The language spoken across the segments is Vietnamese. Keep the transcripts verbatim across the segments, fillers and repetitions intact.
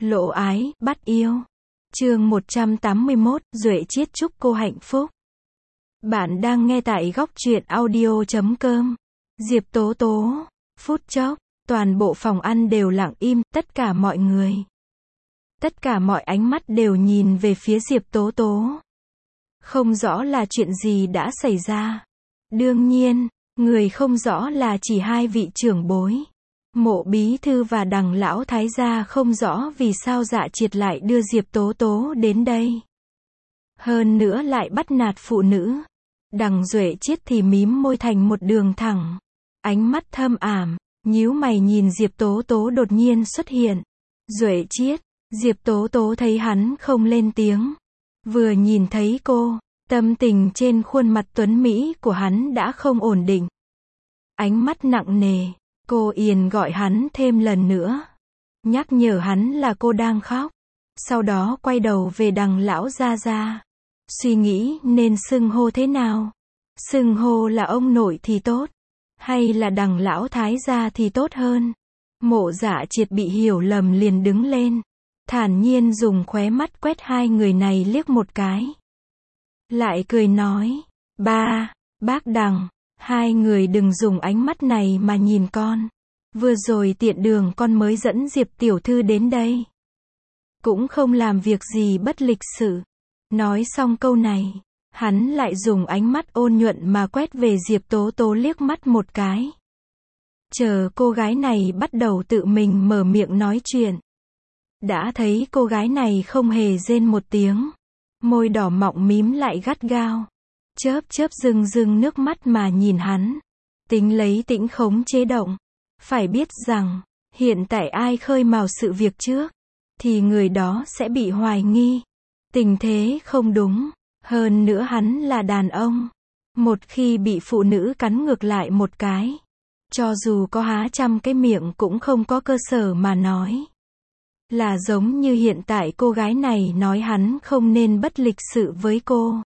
Lộ ái, bắt yêu. Chương một trăm tám mươi mốt, Duệ Chiết chúc cô hạnh phúc. Bạn đang nghe tại góc truyện audio chấm com. Diệp Tố Tố. Phút chốc, toàn bộ phòng ăn đều lặng im, tất cả mọi người. Tất cả mọi ánh mắt đều nhìn về phía Diệp Tố Tố. Không rõ là chuyện gì đã xảy ra. Đương nhiên, người không rõ là chỉ hai vị trưởng bối. Mộ bí thư và Đằng lão thái gia không rõ vì sao Dạ Triệt lại đưa Diệp Tố Tố đến đây. Hơn nữa lại bắt nạt phụ nữ. Đằng Duệ Chiết thì mím môi thành một đường thẳng. Ánh mắt thâm ảm, nhíu mày nhìn Diệp Tố Tố đột nhiên xuất hiện. Duệ Chiết, Diệp Tố Tố thấy hắn không lên tiếng. Vừa nhìn thấy cô, tâm tình trên khuôn mặt tuấn Mỹ của hắn đã không ổn định. Ánh mắt nặng nề. Cô Yên gọi hắn thêm lần nữa. Nhắc nhở hắn là cô đang khóc. Sau đó quay đầu về Đằng lão gia gia. Suy nghĩ nên xưng hô thế nào. Xưng hô là ông nội thì tốt. Hay là Đằng lão thái gia thì tốt hơn. Mộ Dạ Triệt bị hiểu lầm liền đứng lên. Thản nhiên dùng khóe mắt quét hai người này liếc một cái. Lại cười nói. Ba, bác Đằng. Hai người đừng dùng ánh mắt này mà nhìn con. Vừa rồi tiện đường con mới dẫn Diệp tiểu thư đến đây. Cũng không làm việc gì bất lịch sự. Nói xong câu này, hắn lại dùng ánh mắt ôn nhuận mà quét về Diệp Tố Tố liếc mắt một cái. Chờ cô gái này bắt đầu tự mình mở miệng nói chuyện. Đã thấy cô gái này không hề rên một tiếng. Môi đỏ mọng mím lại gắt gao. Chớp chớp rưng rưng nước mắt mà nhìn hắn. Tính lấy tĩnh khống chế động. Phải biết rằng, hiện tại ai khơi mào sự việc trước, thì người đó sẽ bị hoài nghi. Tình thế không đúng. Hơn nữa hắn là đàn ông. Một khi bị phụ nữ cắn ngược lại một cái, cho dù có há trăm cái miệng cũng không có cơ sở mà nói. Là giống như hiện tại cô gái này nói hắn không nên bất lịch sự với cô.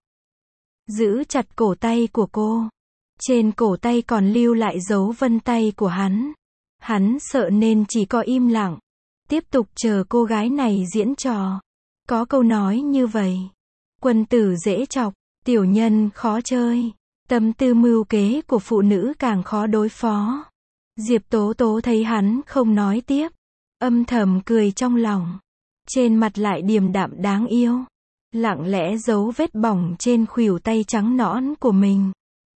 Giữ chặt cổ tay của cô. Trên cổ tay còn lưu lại dấu vân tay của hắn. Hắn sợ nên chỉ có im lặng. Tiếp tục chờ cô gái này diễn trò. Có câu nói như vậy. Quân tử dễ chọc, tiểu nhân khó chơi. Tâm tư mưu kế của phụ nữ càng khó đối phó. Diệp Tố Tố thấy hắn không nói tiếp. Âm thầm cười trong lòng. Trên mặt lại điềm đạm đáng yêu. Lặng lẽ giấu vết bỏng trên khuỷu tay trắng nõn của mình.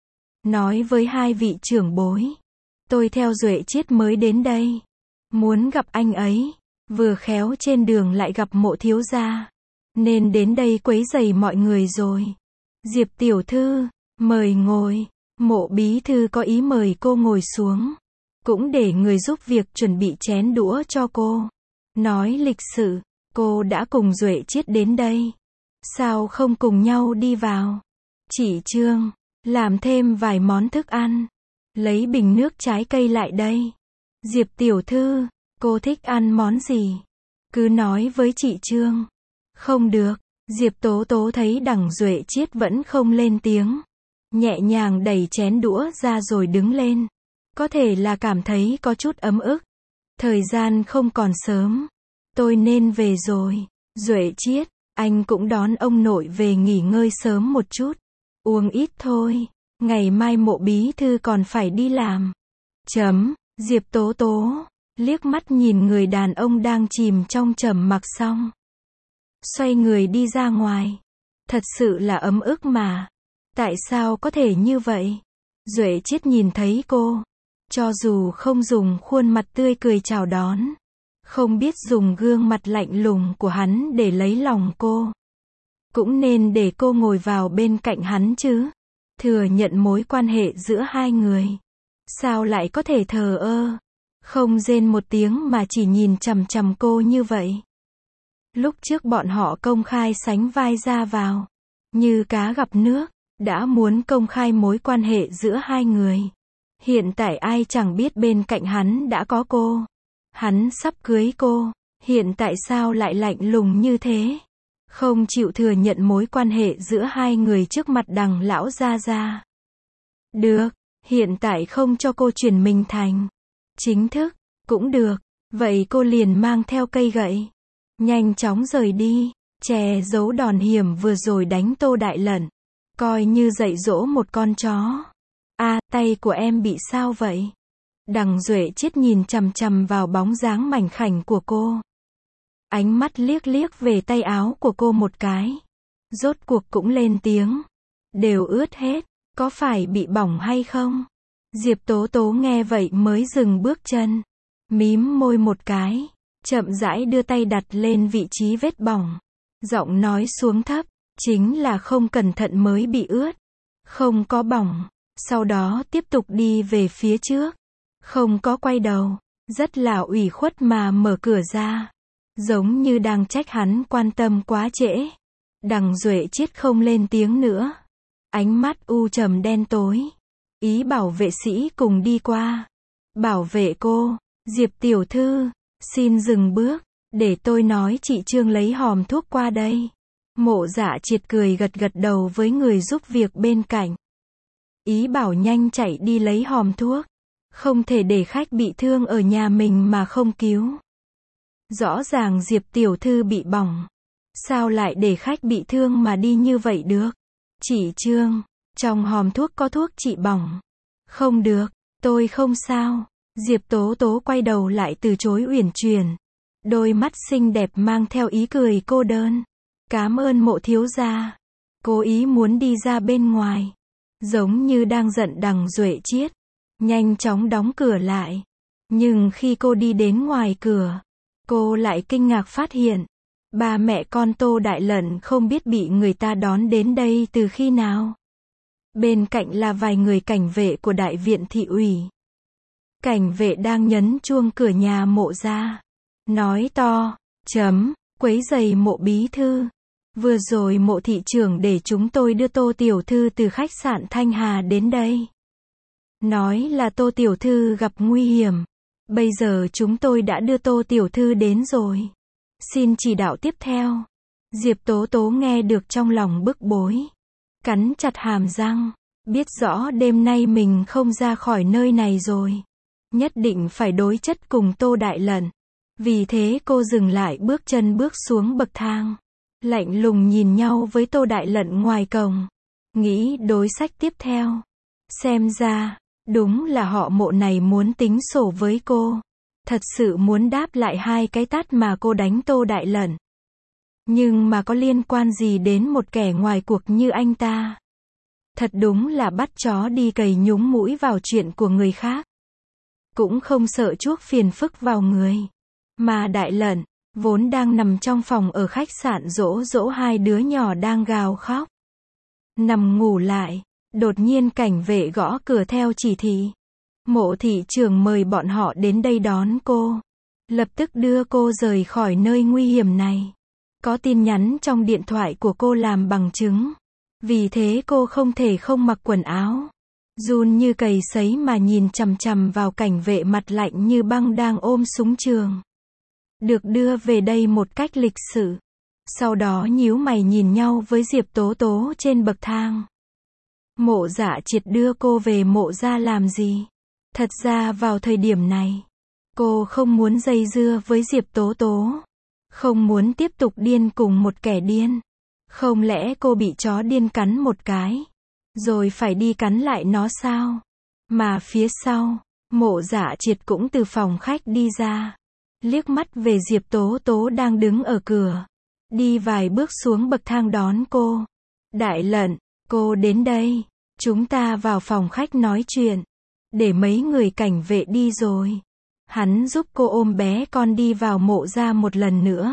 Nói với hai vị trưởng bối. Tôi theo Duệ Chiết mới đến đây. Muốn gặp anh ấy. Vừa khéo trên đường lại gặp Mộ thiếu gia. Nên đến đây quấy rầy mọi người rồi. Diệp tiểu thư, mời ngồi. Mộ bí thư có ý mời cô ngồi xuống. Cũng để người giúp việc chuẩn bị chén đũa cho cô. Nói lịch sự, cô đã cùng Duệ Chiết đến đây. Sao không cùng nhau đi vào? Chị Trương, làm thêm vài món thức ăn. Lấy bình nước trái cây lại đây. Diệp tiểu thư, cô thích ăn món gì? Cứ nói với chị Trương. Không được, Diệp Tố Tố thấy Đằng Duệ Chiết vẫn không lên tiếng. Nhẹ nhàng đẩy chén đũa ra rồi đứng lên. Có thể là cảm thấy có chút ấm ức. Thời gian không còn sớm. Tôi nên về rồi. Duệ Chiết, anh cũng đón ông nội về nghỉ ngơi sớm một chút. Uống ít thôi. Ngày mai Mộ bí thư còn phải đi làm. Chấm, Diệp Tố Tố. Liếc mắt nhìn người đàn ông đang chìm trong trầm mặc xong. Xoay người đi ra ngoài. Thật sự là ấm ức mà. Tại sao có thể như vậy? Duệ Chiết nhìn thấy cô. Cho dù không dùng khuôn mặt tươi cười chào đón. Không biết dùng gương mặt lạnh lùng của hắn để lấy lòng cô. Cũng nên để cô ngồi vào bên cạnh hắn chứ. Thừa nhận mối quan hệ giữa hai người. Sao lại có thể thờ ơ. Không rên một tiếng mà chỉ nhìn chằm chằm cô như vậy. Lúc trước bọn họ công khai sánh vai ra vào. Như cá gặp nước. Đã muốn công khai mối quan hệ giữa hai người. Hiện tại ai chẳng biết bên cạnh hắn đã có cô. Hắn sắp cưới cô. Hiện tại sao lại lạnh lùng như thế? Không chịu thừa nhận mối quan hệ giữa hai người trước mặt Đằng lão gia gia. Được, hiện tại không cho cô chuyển mình thành chính thức, cũng được. Vậy cô liền mang theo cây gậy. nhanh chóng rời đi, che giấu đòn hiểm vừa rồi đánh Tô Đại Lận, coi như dạy dỗ một con chó. A, tay của em bị sao vậy? Đằng Duệ Chiết nhìn chằm chằm vào bóng dáng mảnh khảnh của cô. Ánh mắt liếc liếc về tay áo của cô một cái. Rốt cuộc cũng lên tiếng. Đều ướt hết, có phải bị bỏng hay không? Diệp Tố Tố nghe vậy mới dừng bước chân. Mím môi một cái, chậm rãi đưa tay đặt lên vị trí vết bỏng. Giọng nói xuống thấp, chính là không cẩn thận mới bị ướt. Không có bỏng. Sau đó tiếp tục đi về phía trước. Không có quay đầu. Rất là ủy khuất mà mở cửa ra. Giống như đang trách hắn quan tâm quá trễ. Đằng Duệ Chiết không lên tiếng nữa. Ánh mắt u trầm đen tối. Ý bảo vệ sĩ cùng đi qua. Bảo vệ cô. Diệp tiểu thư, xin dừng bước. Để tôi nói chị Trương lấy hòm thuốc qua đây. Mộ Dạ Triệt cười gật gật đầu với người giúp việc bên cạnh. Ý bảo nhanh chạy đi lấy hòm thuốc. Không thể để khách bị thương ở nhà mình mà không cứu. Rõ ràng Diệp tiểu thư bị bỏng. Sao lại để khách bị thương mà đi như vậy được? Chị Trương, trong hòm thuốc có thuốc trị bỏng. Không được, tôi không sao. Diệp Tố Tố quay đầu lại từ chối uyển chuyển. Đôi mắt xinh đẹp mang theo ý cười cô đơn. Cám ơn Mộ thiếu gia. Cố ý muốn đi ra bên ngoài. Giống như đang giận đằng Duệ Chiết. Nhanh chóng đóng cửa lại. Nhưng khi cô đi đến ngoài cửa, cô lại kinh ngạc phát hiện. Ba mẹ con Tô Đại Lận không biết bị người ta đón đến đây từ khi nào. Bên cạnh là vài người cảnh vệ của đại viện thị ủy. Cảnh vệ đang nhấn chuông cửa nhà Mộ ra. Nói to, chấm, quấy rầy Mộ bí thư. Vừa rồi Mộ thị trưởng để chúng tôi đưa Tô tiểu thư từ khách sạn Thanh Hà đến đây. Nói là Tô tiểu thư gặp nguy hiểm. Bây giờ chúng tôi đã đưa Tô tiểu thư đến rồi. Xin chỉ đạo tiếp theo. Diệp Tố Tố nghe được trong lòng bức bối. Cắn chặt hàm răng. Biết rõ đêm nay mình không ra khỏi nơi này rồi. Nhất định phải đối chất cùng Tô Đại Lận. Vì thế cô dừng lại bước chân bước xuống bậc thang. Lạnh lùng nhìn nhau với Tô Đại Lận ngoài cổng. Nghĩ đối sách tiếp theo. Xem ra, đúng là họ Mộ này muốn tính sổ với cô. Thật sự muốn đáp lại hai cái tát mà cô đánh Tô Đại Lận. Nhưng mà có liên quan gì đến một kẻ ngoài cuộc như anh ta? Thật đúng là bắt chó đi cày nhúng mũi vào chuyện của người khác. Cũng không sợ chuốc phiền phức vào người. Mà Đại Lận, vốn đang nằm trong phòng ở khách sạn dỗ dỗ hai đứa nhỏ đang gào khóc. Nằm ngủ lại, đột nhiên cảnh vệ gõ cửa theo chỉ thị. Mộ thị trưởng mời bọn họ đến đây đón cô. Lập tức đưa cô rời khỏi nơi nguy hiểm này. Có tin nhắn trong điện thoại của cô làm bằng chứng. Vì thế cô không thể không mặc quần áo. Run như cầy sấy mà nhìn chằm chằm vào cảnh vệ mặt lạnh như băng đang ôm súng trường. Được đưa về đây một cách lịch sự. Sau đó nhíu mày nhìn nhau với Diệp Tố Tố trên bậc thang. Mộ Dạ Triệt đưa cô về Mộ ra làm gì? Thật ra vào thời điểm này, cô không muốn dây dưa với Diệp Tố Tố. Không muốn tiếp tục điên cùng một kẻ điên. Không lẽ cô bị chó điên cắn một cái, rồi phải đi cắn lại nó sao? Mà phía sau, Mộ Dạ Triệt cũng từ phòng khách đi ra. Liếc mắt về Diệp Tố Tố đang đứng ở cửa. Đi vài bước xuống bậc thang đón cô. Đại Lận, cô đến đây. Chúng ta vào phòng khách nói chuyện. Để mấy người cảnh vệ đi rồi. Hắn giúp cô ôm bé con đi vào Mộ ra một lần nữa.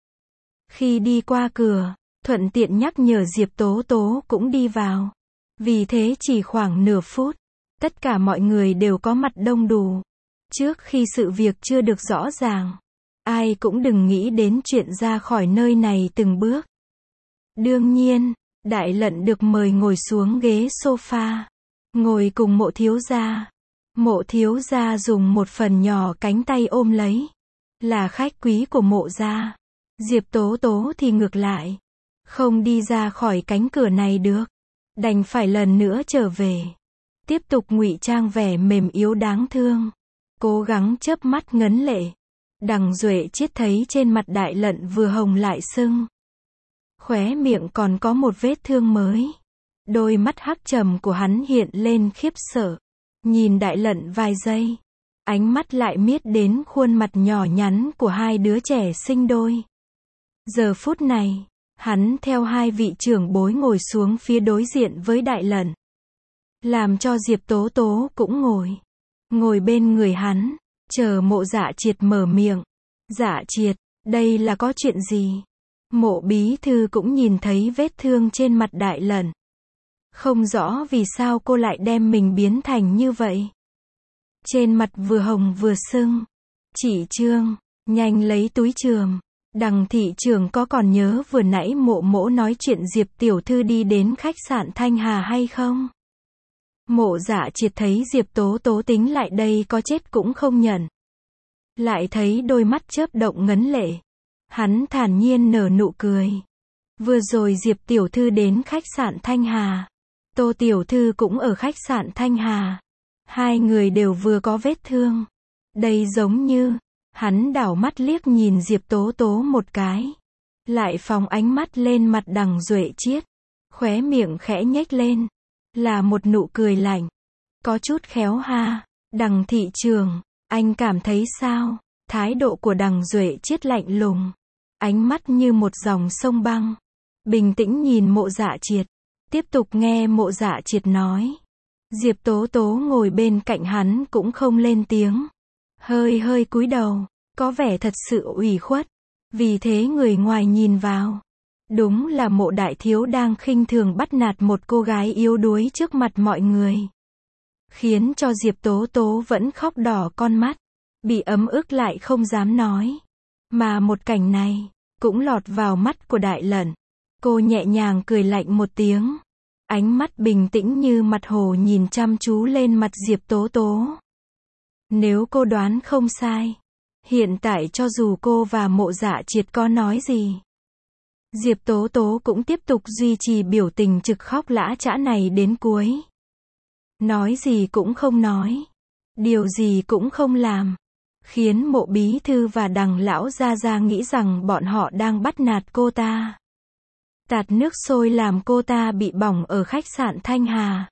Khi đi qua cửa, thuận tiện nhắc nhở Diệp Tố Tố cũng đi vào. Vì thế chỉ khoảng nửa phút, tất cả mọi người đều có mặt đông đủ. Trước khi sự việc chưa được rõ ràng, ai cũng đừng nghĩ đến chuyện ra khỏi nơi này từng bước. Đương nhiên, Đại Lận được mời ngồi xuống ghế sofa, ngồi cùng Mộ thiếu gia. Mộ thiếu gia dùng một phần nhỏ cánh tay ôm lấy. Là khách quý của Mộ gia. Diệp Tố Tố thì ngược lại. Không đi ra khỏi cánh cửa này được. Đành phải lần nữa trở về. Tiếp tục ngụy trang vẻ mềm yếu đáng thương. Cố gắng chớp mắt ngấn lệ. Đằng Duệ Chiết thấy trên mặt Đại Lận vừa hồng lại sưng. Khóe miệng còn có một vết thương mới. Đôi mắt hắc trầm của hắn hiện lên khiếp sợ. Nhìn Đại Lận vài giây. Ánh mắt lại miết đến khuôn mặt nhỏ nhắn của hai đứa trẻ sinh đôi. Giờ phút này, hắn theo hai vị trưởng bối ngồi xuống phía đối diện với Đại Lận. Làm cho Diệp Tố Tố cũng ngồi. Ngồi bên người hắn, chờ Mộ Dạ Triệt mở miệng. Dạ Triệt, đây là có chuyện gì? Mộ bí thư cũng nhìn thấy vết thương trên mặt Đại Lận. Không rõ vì sao cô lại đem mình biến thành như vậy. Trên mặt vừa hồng vừa sưng. Chị Trương, nhanh lấy túi chườm. Đằng thị trưởng có còn nhớ vừa nãy Mộ mỗ nói chuyện Diệp tiểu thư đi đến khách sạn Thanh Hà hay không? Mộ Dạ Triệt thấy Diệp Tố Tố tính lại đây có chết cũng không nhận. Lại thấy đôi mắt chớp động ngấn lệ. Hắn thản nhiên nở nụ cười. Vừa rồi Diệp tiểu thư đến khách sạn Thanh Hà. Tô tiểu thư cũng ở khách sạn Thanh Hà. Hai người đều vừa có vết thương. Đây giống như, hắn đảo mắt liếc nhìn Diệp Tố Tố một cái. Lại phóng ánh mắt lên mặt Đằng Duệ Chiết. Khóe miệng khẽ nhếch lên. Là một nụ cười lạnh. Có chút khéo ha. Đằng thị trường, anh cảm thấy sao? Thái độ của Đằng Duệ Chiết lạnh lùng. Ánh mắt như một dòng sông băng. Bình tĩnh nhìn Mộ Dạ Triệt. Tiếp tục nghe Mộ Dạ Triệt nói. Diệp Tố Tố ngồi bên cạnh hắn cũng không lên tiếng. Hơi hơi cúi đầu. Có vẻ thật sự ủy khuất. Vì thế người ngoài nhìn vào. Đúng là Mộ đại thiếu đang khinh thường bắt nạt một cô gái yếu đuối trước mặt mọi người. Khiến cho Diệp Tố Tố vẫn khóc đỏ con mắt. Bị ấm ức lại không dám nói. Mà một cảnh này, cũng lọt vào mắt của Đại Lận. Cô nhẹ nhàng cười lạnh một tiếng. Ánh mắt bình tĩnh như mặt hồ nhìn chăm chú lên mặt Diệp Tố Tố. Nếu cô đoán không sai, hiện tại cho dù cô và Mộ Dạ Triệt có nói gì, Diệp Tố Tố cũng tiếp tục duy trì biểu tình trực khóc lã chã này đến cuối. Nói gì cũng không nói. Điều gì cũng không làm. Khiến Mộ bí thư và Đằng lão gia gia nghĩ rằng bọn họ đang bắt nạt cô ta. Tạt nước sôi làm cô ta bị bỏng ở khách sạn Thanh Hà.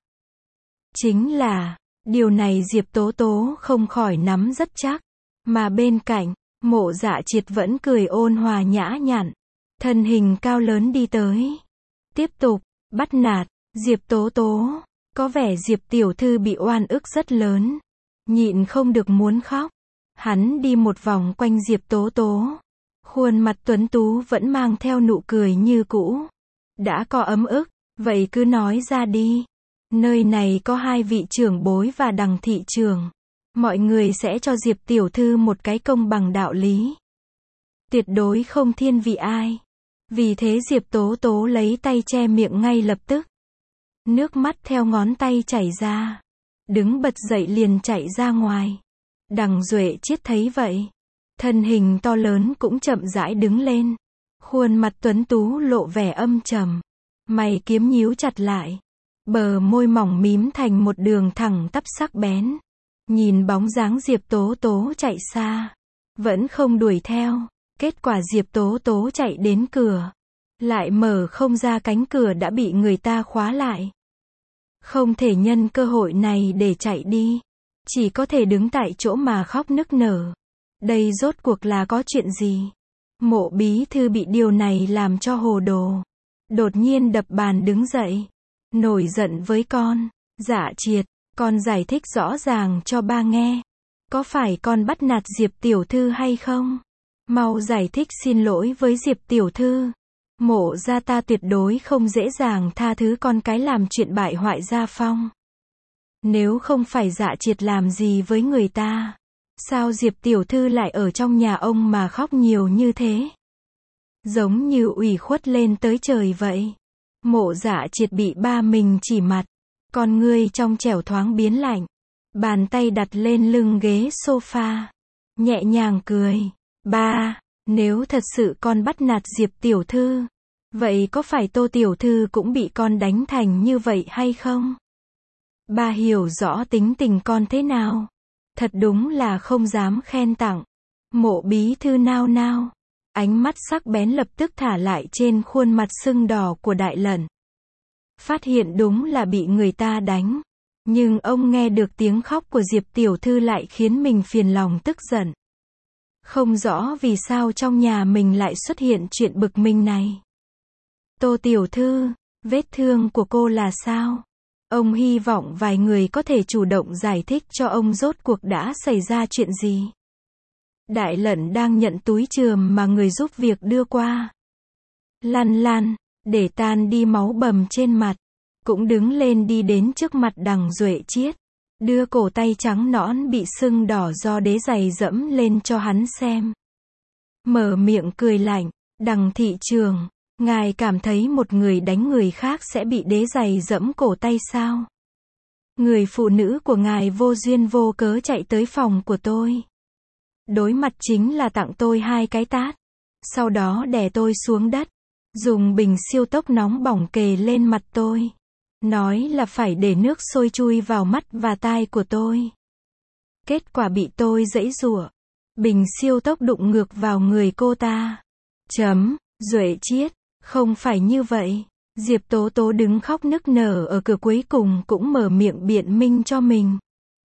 Chính là, điều này Diệp Tố Tố không khỏi nắm rất chắc. Mà bên cạnh, Mộ Dạ Triệt vẫn cười ôn hòa nhã nhặn. Thân hình cao lớn đi tới. Tiếp tục, bắt nạt, Diệp Tố Tố. Có vẻ Diệp tiểu thư bị oan ức rất lớn. Nhịn không được muốn khóc. Hắn đi một vòng quanh Diệp Tố Tố. Khuôn mặt tuấn tú vẫn mang theo nụ cười như cũ. Đã có ấm ức, vậy cứ nói ra đi. Nơi này có hai vị trưởng bối và Đằng thị trường. Mọi người sẽ cho Diệp tiểu thư một cái công bằng đạo lý. Tuyệt đối không thiên vị ai. Vì thế Diệp Tố Tố lấy tay che miệng ngay lập tức. Nước mắt theo ngón tay chảy ra. Đứng bật dậy liền chạy ra ngoài. Đằng Duệ Chiết thấy vậy. Thân hình to lớn cũng chậm rãi đứng lên. Khuôn mặt tuấn tú lộ vẻ âm trầm. Mày kiếm nhíu chặt lại. Bờ môi mỏng mím thành một đường thẳng tắp sắc bén. Nhìn bóng dáng Diệp Tố Tố chạy xa. Vẫn không đuổi theo. Kết quả Diệp Tố Tố chạy đến cửa. Lại mở không ra, cánh cửa đã bị người ta khóa lại. Không thể nhân cơ hội này để chạy đi. Chỉ có thể đứng tại chỗ mà khóc nức nở. Đây rốt cuộc là có chuyện gì? Mộ bí thư bị điều này làm cho hồ đồ. Đột nhiên đập bàn đứng dậy. Nổi giận với con. Dạ Triệt, con giải thích rõ ràng cho ba nghe. Có phải con bắt nạt Diệp tiểu thư hay không? Mau giải thích xin lỗi với Diệp tiểu thư. Mộ gia ta tuyệt đối không dễ dàng tha thứ con cái làm chuyện bại hoại gia phong. Nếu không phải Dạ Triệt làm gì với người ta, sao Diệp tiểu thư lại ở trong nhà ông mà khóc nhiều như thế? Giống như ủy khuất lên tới trời vậy. Mộ Dạ Triệt bị ba mình chỉ mặt. Con ngươi trong trẻo thoáng biến lạnh. Bàn tay đặt lên lưng ghế sofa. Nhẹ nhàng cười. Ba, nếu thật sự con bắt nạt Diệp tiểu thư, vậy có phải Tô tiểu thư cũng bị con đánh thành như vậy hay không? Ba hiểu rõ tính tình con thế nào. Thật đúng là không dám khen tặng. Mộ bí thư nao nao. Ánh mắt sắc bén lập tức thả lại trên khuôn mặt sưng đỏ của Đại Lẩn. Phát hiện đúng là bị người ta đánh. Nhưng ông nghe được tiếng khóc của Diệp tiểu thư lại khiến mình phiền lòng tức giận. Không rõ vì sao trong nhà mình lại xuất hiện chuyện bực mình này. Tô tiểu thư, vết thương của cô là sao? Ông hy vọng vài người có thể chủ động giải thích cho ông rốt cuộc đã xảy ra chuyện gì. Đại Lẩn đang nhận túi chườm mà người giúp việc đưa qua. Lăn lăn, để tan đi máu bầm trên mặt. Cũng đứng lên đi đến trước mặt Đằng Duệ Chiết. Đưa cổ tay trắng nõn bị sưng đỏ do đế giày dẫm lên cho hắn xem. Mở miệng cười lạnh. Đằng thị trường, ngài cảm thấy một người đánh người khác sẽ bị đế giày dẫm cổ tay sao? Người phụ nữ của ngài vô duyên vô cớ chạy tới phòng của tôi. Đối mặt chính là tặng tôi hai cái tát. Sau đó đè tôi xuống đất. Dùng bình siêu tốc nóng bỏng kề lên mặt tôi. Nói là phải để nước sôi chui vào mắt và tai của tôi. Kết quả bị tôi giãy giụa. Bình siêu tốc đụng ngược vào người cô ta. Chấm, Duệ Chiết, không phải như vậy. Diệp Tố Tố đứng khóc nức nở ở cửa cuối cùng cũng mở miệng biện minh cho mình.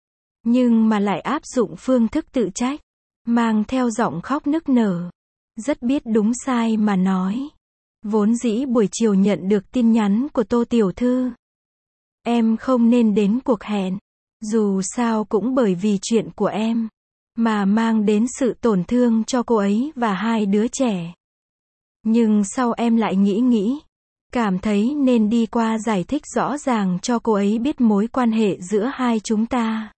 Nhưng mà lại áp dụng phương thức tự trách. Mang theo giọng khóc nức nở. Rất biết đúng sai mà nói. Vốn dĩ buổi chiều nhận được tin nhắn của Tô tiểu thư. Em không nên đến cuộc hẹn. Dù sao cũng bởi vì chuyện của em. Mà mang đến sự tổn thương cho cô ấy và hai đứa trẻ. Nhưng sau em lại nghĩ nghĩ. Cảm thấy nên đi qua giải thích rõ ràng cho cô ấy biết mối quan hệ giữa hai chúng ta.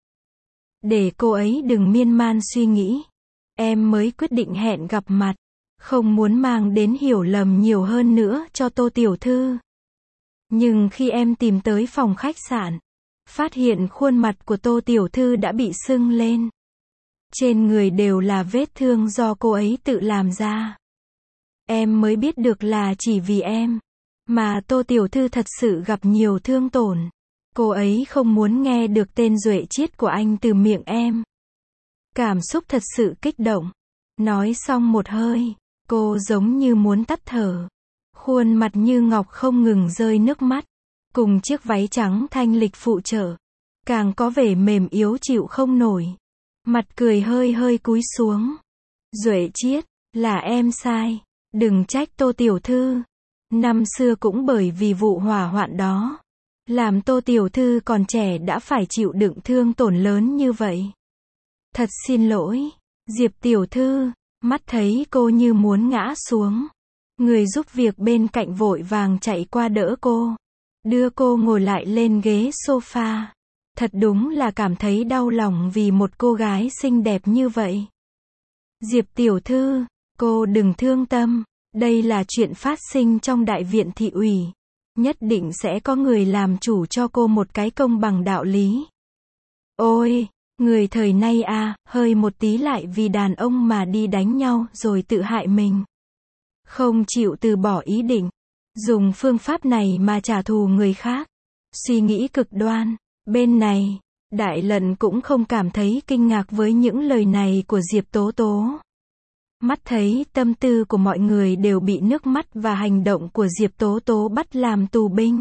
Để cô ấy đừng miên man suy nghĩ. Em mới quyết định hẹn gặp mặt. Không muốn mang đến hiểu lầm nhiều hơn nữa cho Tô tiểu thư. Nhưng khi em tìm tới phòng khách sạn, phát hiện khuôn mặt của Tô tiểu thư đã bị sưng lên. Trên người đều là vết thương do cô ấy tự làm ra. Em mới biết được là chỉ vì em, mà Tô tiểu thư thật sự gặp nhiều thương tổn. Cô ấy không muốn nghe được tên Duệ Chiết của anh từ miệng em. Cảm xúc thật sự kích động. Nói xong một hơi, cô giống như muốn tắt thở. Khuôn mặt như ngọc không ngừng rơi nước mắt. Cùng chiếc váy trắng thanh lịch phụ trợ. Càng có vẻ mềm yếu chịu không nổi. Mặt cười hơi hơi cúi xuống. Duệ Chiết, là em sai. Đừng trách Tô tiểu thư. Năm xưa cũng bởi vì vụ hỏa hoạn đó. Làm Tô tiểu thư còn trẻ đã phải chịu đựng thương tổn lớn như vậy. Thật xin lỗi. Diệp tiểu thư, mắt thấy cô như muốn ngã xuống. Người giúp việc bên cạnh vội vàng chạy qua đỡ cô. Đưa cô ngồi lại lên ghế sofa. Thật đúng là cảm thấy đau lòng vì một cô gái xinh đẹp như vậy. Diệp tiểu thư, cô đừng thương tâm. Đây là chuyện phát sinh trong đại viện thị ủy. Nhất định sẽ có người làm chủ cho cô một cái công bằng đạo lý. Ôi, người thời nay à, hơi một tí lại vì đàn ông mà đi đánh nhau rồi tự hại mình. Không chịu từ bỏ ý định. Dùng phương pháp này mà trả thù người khác. Suy nghĩ cực đoan. Bên này, Đại Lẩn cũng không cảm thấy kinh ngạc với những lời này của Diệp Tố Tố. Mắt thấy tâm tư của mọi người đều bị nước mắt và hành động của Diệp Tố Tố bắt làm tù binh.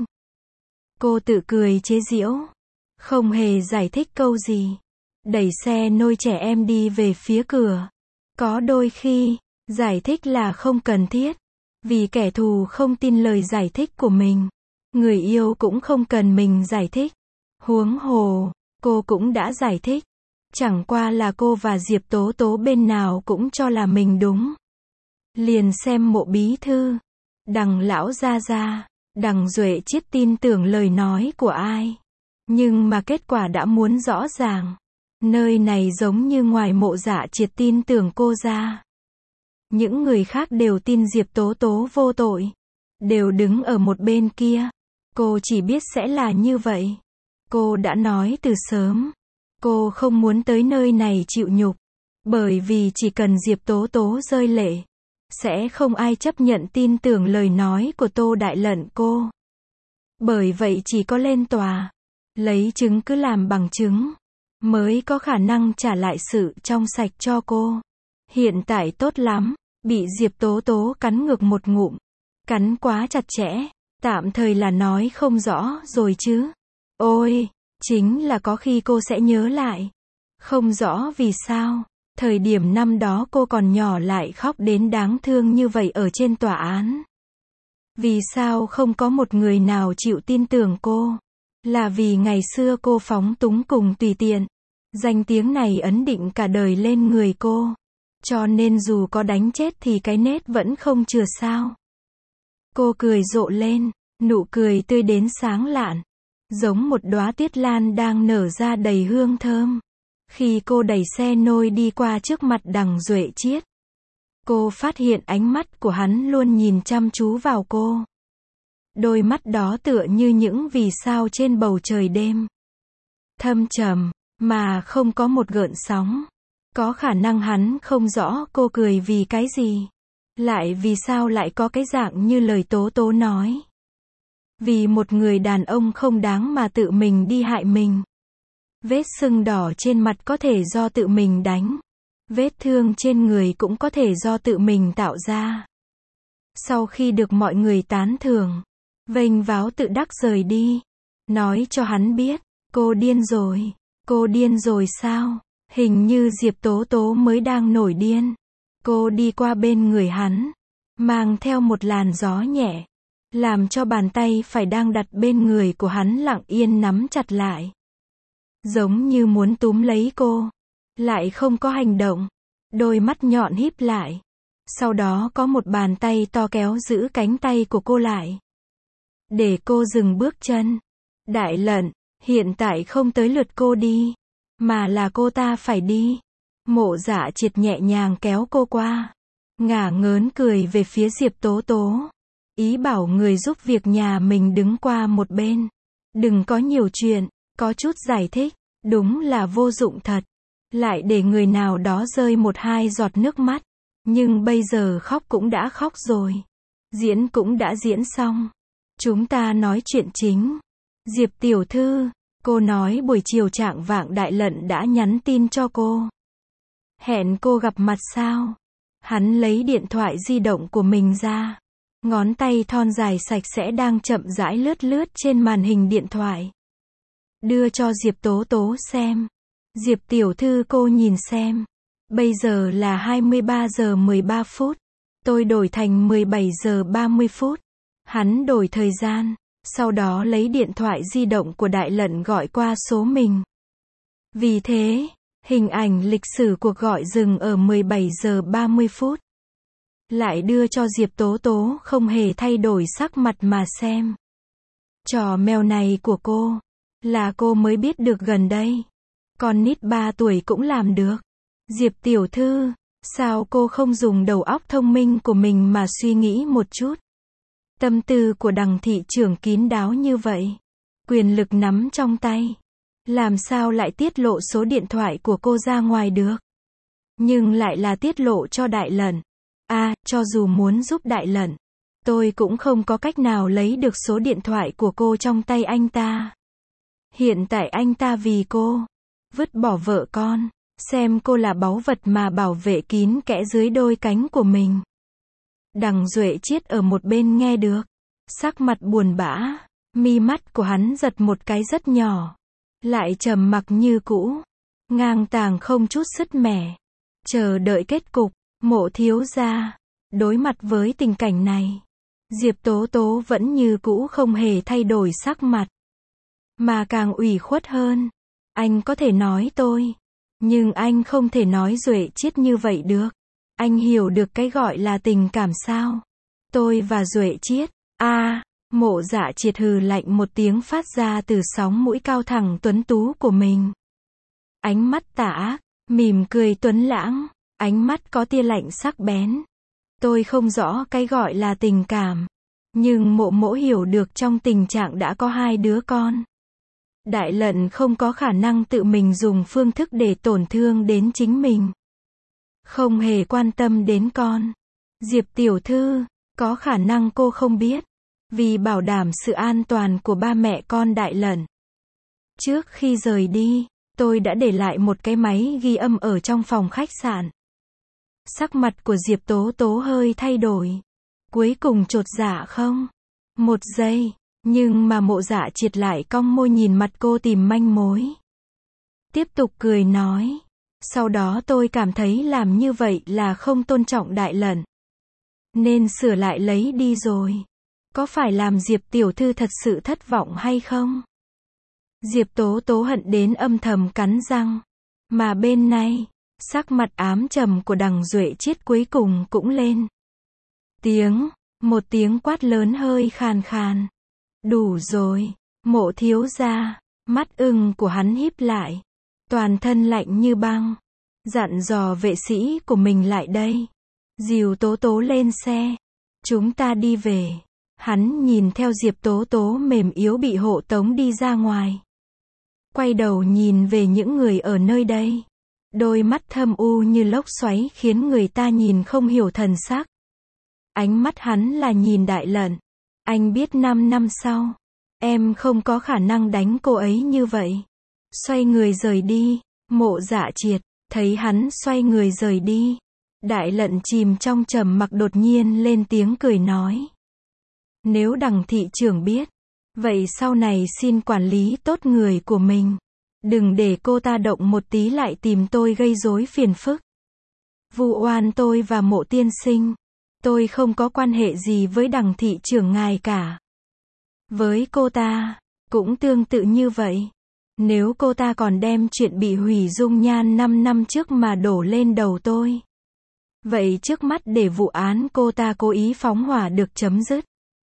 Cô tự cười chế giễu. Không hề giải thích câu gì. Đẩy xe nôi trẻ em đi về phía cửa. Có đôi khi, giải thích là không cần thiết. Vì kẻ thù không tin lời giải thích của mình. Người yêu cũng không cần mình giải thích. Huống hồ, cô cũng đã giải thích. Chẳng qua là cô và Diệp Tố Tố bên nào cũng cho là mình đúng. Liền xem Mộ bí thư, Đằng lão gia gia, Đằng Duệ Chiết tin tưởng lời nói của ai. Nhưng mà kết quả đã muốn rõ ràng. Nơi này giống như ngoài Mộ Dạ Triệt tin tưởng cô ra. Những người khác đều tin Diệp Tố Tố vô tội. Đều đứng ở một bên kia. Cô chỉ biết sẽ là như vậy. Cô đã nói từ sớm. Cô không muốn tới nơi này chịu nhục. Bởi vì chỉ cần Diệp Tố Tố rơi lệ. Sẽ không ai chấp nhận tin tưởng lời nói của Tô Đại Lẩn cô. Bởi vậy chỉ có lên tòa. Lấy chứng cứ làm bằng chứng. Mới có khả năng trả lại sự trong sạch cho cô. Hiện tại tốt lắm, bị Diệp Tố Tố cắn ngược một ngụm. Cắn quá chặt chẽ, tạm thời là nói không rõ rồi chứ. Ôi, chính là có khi cô sẽ nhớ lại. Không rõ vì sao, thời điểm năm đó cô còn nhỏ lại khóc đến đáng thương như vậy ở trên tòa án. Vì sao không có một người nào chịu tin tưởng cô? Là vì ngày xưa cô phóng túng cùng tùy tiện. Danh tiếng này ấn định cả đời lên người cô. Cho nên dù có đánh chết thì cái nết vẫn không chừa sao. Cô cười rộ lên, nụ cười tươi đến sáng lạn. Giống một đóa tuyết lan đang nở ra đầy hương thơm. Khi cô đẩy xe nôi đi qua trước mặt Đằng Duệ Chiết, cô phát hiện ánh mắt của hắn luôn nhìn chăm chú vào cô. Đôi mắt đó tựa như những vì sao trên bầu trời đêm. Thâm trầm, mà không có một gợn sóng. Có khả năng hắn không rõ cô cười vì cái gì. Lại vì sao lại có cái dạng như lời Tố Tố nói. Vì một người đàn ông không đáng mà tự mình đi hại mình. Vết sưng đỏ trên mặt có thể do tự mình đánh. Vết thương trên người cũng có thể do tự mình tạo ra. Sau khi được mọi người tán thưởng, vênh váo tự đắc rời đi. Nói cho hắn biết, cô điên rồi. Cô điên rồi sao? Hình như Diệp Tố Tố mới đang nổi điên. Cô đi qua bên người hắn, mang theo một làn gió nhẹ, làm cho bàn tay phải đang đặt bên người của hắn lặng yên nắm chặt lại. Giống như muốn túm lấy cô, lại không có hành động. Đôi mắt nhọn híp lại. Sau đó có một bàn tay to kéo giữ cánh tay của cô lại. Để cô dừng bước chân. Đại Lận, hiện tại không tới lượt cô đi, mà là cô ta phải đi. Mộ Dạ Triệt nhẹ nhàng kéo cô qua. Ngả ngớn cười về phía Diệp Tố Tố. Ý bảo người giúp việc nhà mình đứng qua một bên. Đừng có nhiều chuyện, có chút giải thích. Đúng là vô dụng thật. Lại để người nào đó rơi một hai giọt nước mắt. Nhưng bây giờ khóc cũng đã khóc rồi. Diễn cũng đã diễn xong. Chúng ta nói chuyện chính. Diệp tiểu thư, cô nói buổi chiều trạng vạng Đại Lận đã nhắn tin cho cô. Hẹn cô gặp mặt sao? Hắn lấy điện thoại di động của mình ra. Ngón tay thon dài sạch sẽ đang chậm rãi lướt lướt trên màn hình điện thoại. Đưa cho Diệp Tố Tố xem. Diệp tiểu thư cô nhìn xem. Bây giờ là hai mươi ba giờ mười ba phút. Tôi đổi thành mười bảy giờ ba mươi phút. Hắn đổi thời gian. Sau đó lấy điện thoại di động của Đại Lận gọi qua số mình. Vì thế, hình ảnh lịch sử cuộc gọi dừng ở mười bảy giờ ba mươi phút. Lại đưa cho Diệp Tố Tố không hề thay đổi sắc mặt mà xem. Trò mèo này của cô, là cô mới biết được gần đây. Con nít ba tuổi cũng làm được. Diệp tiểu thư, sao cô không dùng đầu óc thông minh của mình mà suy nghĩ một chút? Tâm tư của Đằng thị trưởng kín đáo như vậy. Quyền lực nắm trong tay. Làm sao lại tiết lộ số điện thoại của cô ra ngoài được? Nhưng lại là tiết lộ cho Đại Lận. À, cho dù muốn giúp Đại Lận, tôi cũng không có cách nào lấy được số điện thoại của cô trong tay anh ta. Hiện tại anh ta vì cô, vứt bỏ vợ con, xem cô là báu vật mà bảo vệ kín kẽ dưới đôi cánh của mình. Đằng Duệ Chiết ở một bên nghe được, sắc mặt buồn bã, mi mắt của hắn giật một cái rất nhỏ, lại trầm mặc như cũ, ngang tàng không chút sứt mẻ, chờ đợi kết cục. Mộ thiếu gia, đối mặt với tình cảnh này, Diệp Tố Tố vẫn như cũ không hề thay đổi sắc mặt, mà càng ủy khuất hơn. Anh có thể nói tôi, nhưng anh không thể nói Duệ Chiết như vậy được. Anh hiểu được cái gọi là tình cảm sao? Tôi và Duệ Chiết, a à, Mộ Dạ Triệt hừ lạnh một tiếng phát ra từ sóng mũi cao thẳng tuấn tú của mình. Ánh mắt tà ác, mỉm cười tuấn lãng, ánh mắt có tia lạnh sắc bén. Tôi không rõ cái gọi là tình cảm, nhưng Mộ mỗ hiểu được trong tình trạng đã có hai đứa con. Đại Lận không có khả năng tự mình dùng phương thức để tổn thương đến chính mình. Không hề quan tâm đến con. Diệp tiểu thư, có khả năng cô không biết. Vì bảo đảm sự an toàn của ba mẹ con Đại Lận. Trước khi rời đi, tôi đã để lại một cái máy ghi âm ở trong phòng khách sạn. Sắc mặt của Diệp Tố Tố hơi thay đổi. Cuối cùng chột dạ không? Một giây, nhưng mà Mộ Dạ Triệt lại cong môi nhìn mặt cô tìm manh mối. Tiếp tục cười nói. Sau đó tôi cảm thấy làm như vậy là không tôn trọng Đại Lận. Nên sửa lại lấy đi rồi. Có phải làm Diệp tiểu thư thật sự thất vọng hay không? Diệp Tố Tố hận đến âm thầm cắn răng. Mà bên này, sắc mặt ám trầm của Đằng Duệ Chiết cuối cùng cũng lên tiếng. Một tiếng quát lớn hơi khàn khàn. Đủ rồi, Mộ thiếu gia. Mắt ưng của hắn híp lại. Toàn thân lạnh như băng. Dặn dò vệ sĩ của mình lại đây. Dìu Tố Tố lên xe. Chúng ta đi về. Hắn nhìn theo Diệp Tố Tố mềm yếu bị hộ tống đi ra ngoài. Quay đầu nhìn về những người ở nơi đây. Đôi mắt thâm u như lốc xoáy khiến người ta nhìn không hiểu thần sắc. Ánh mắt hắn là nhìn Đại Lận. Anh biết năm năm sau, em không có khả năng đánh cô ấy như vậy. Xoay người rời đi. Mộ Dạ Triệt thấy hắn xoay người rời đi. Đại Lận chìm trong trầm mặc đột nhiên lên tiếng cười nói. Nếu Đằng thị trưởng biết, vậy sau này xin quản lý tốt người của mình. Đừng để cô ta động một tí lại tìm tôi gây rối phiền phức. Vụ oan tôi và Mộ tiên sinh. Tôi không có quan hệ gì với Đằng thị trưởng ngài cả. Với cô ta, cũng tương tự như vậy. Nếu cô ta còn đem chuyện bị hủy dung nhan năm năm trước mà đổ lên đầu tôi. Vậy trước mắt để vụ án cô ta cố ý phóng hỏa được chấm dứt.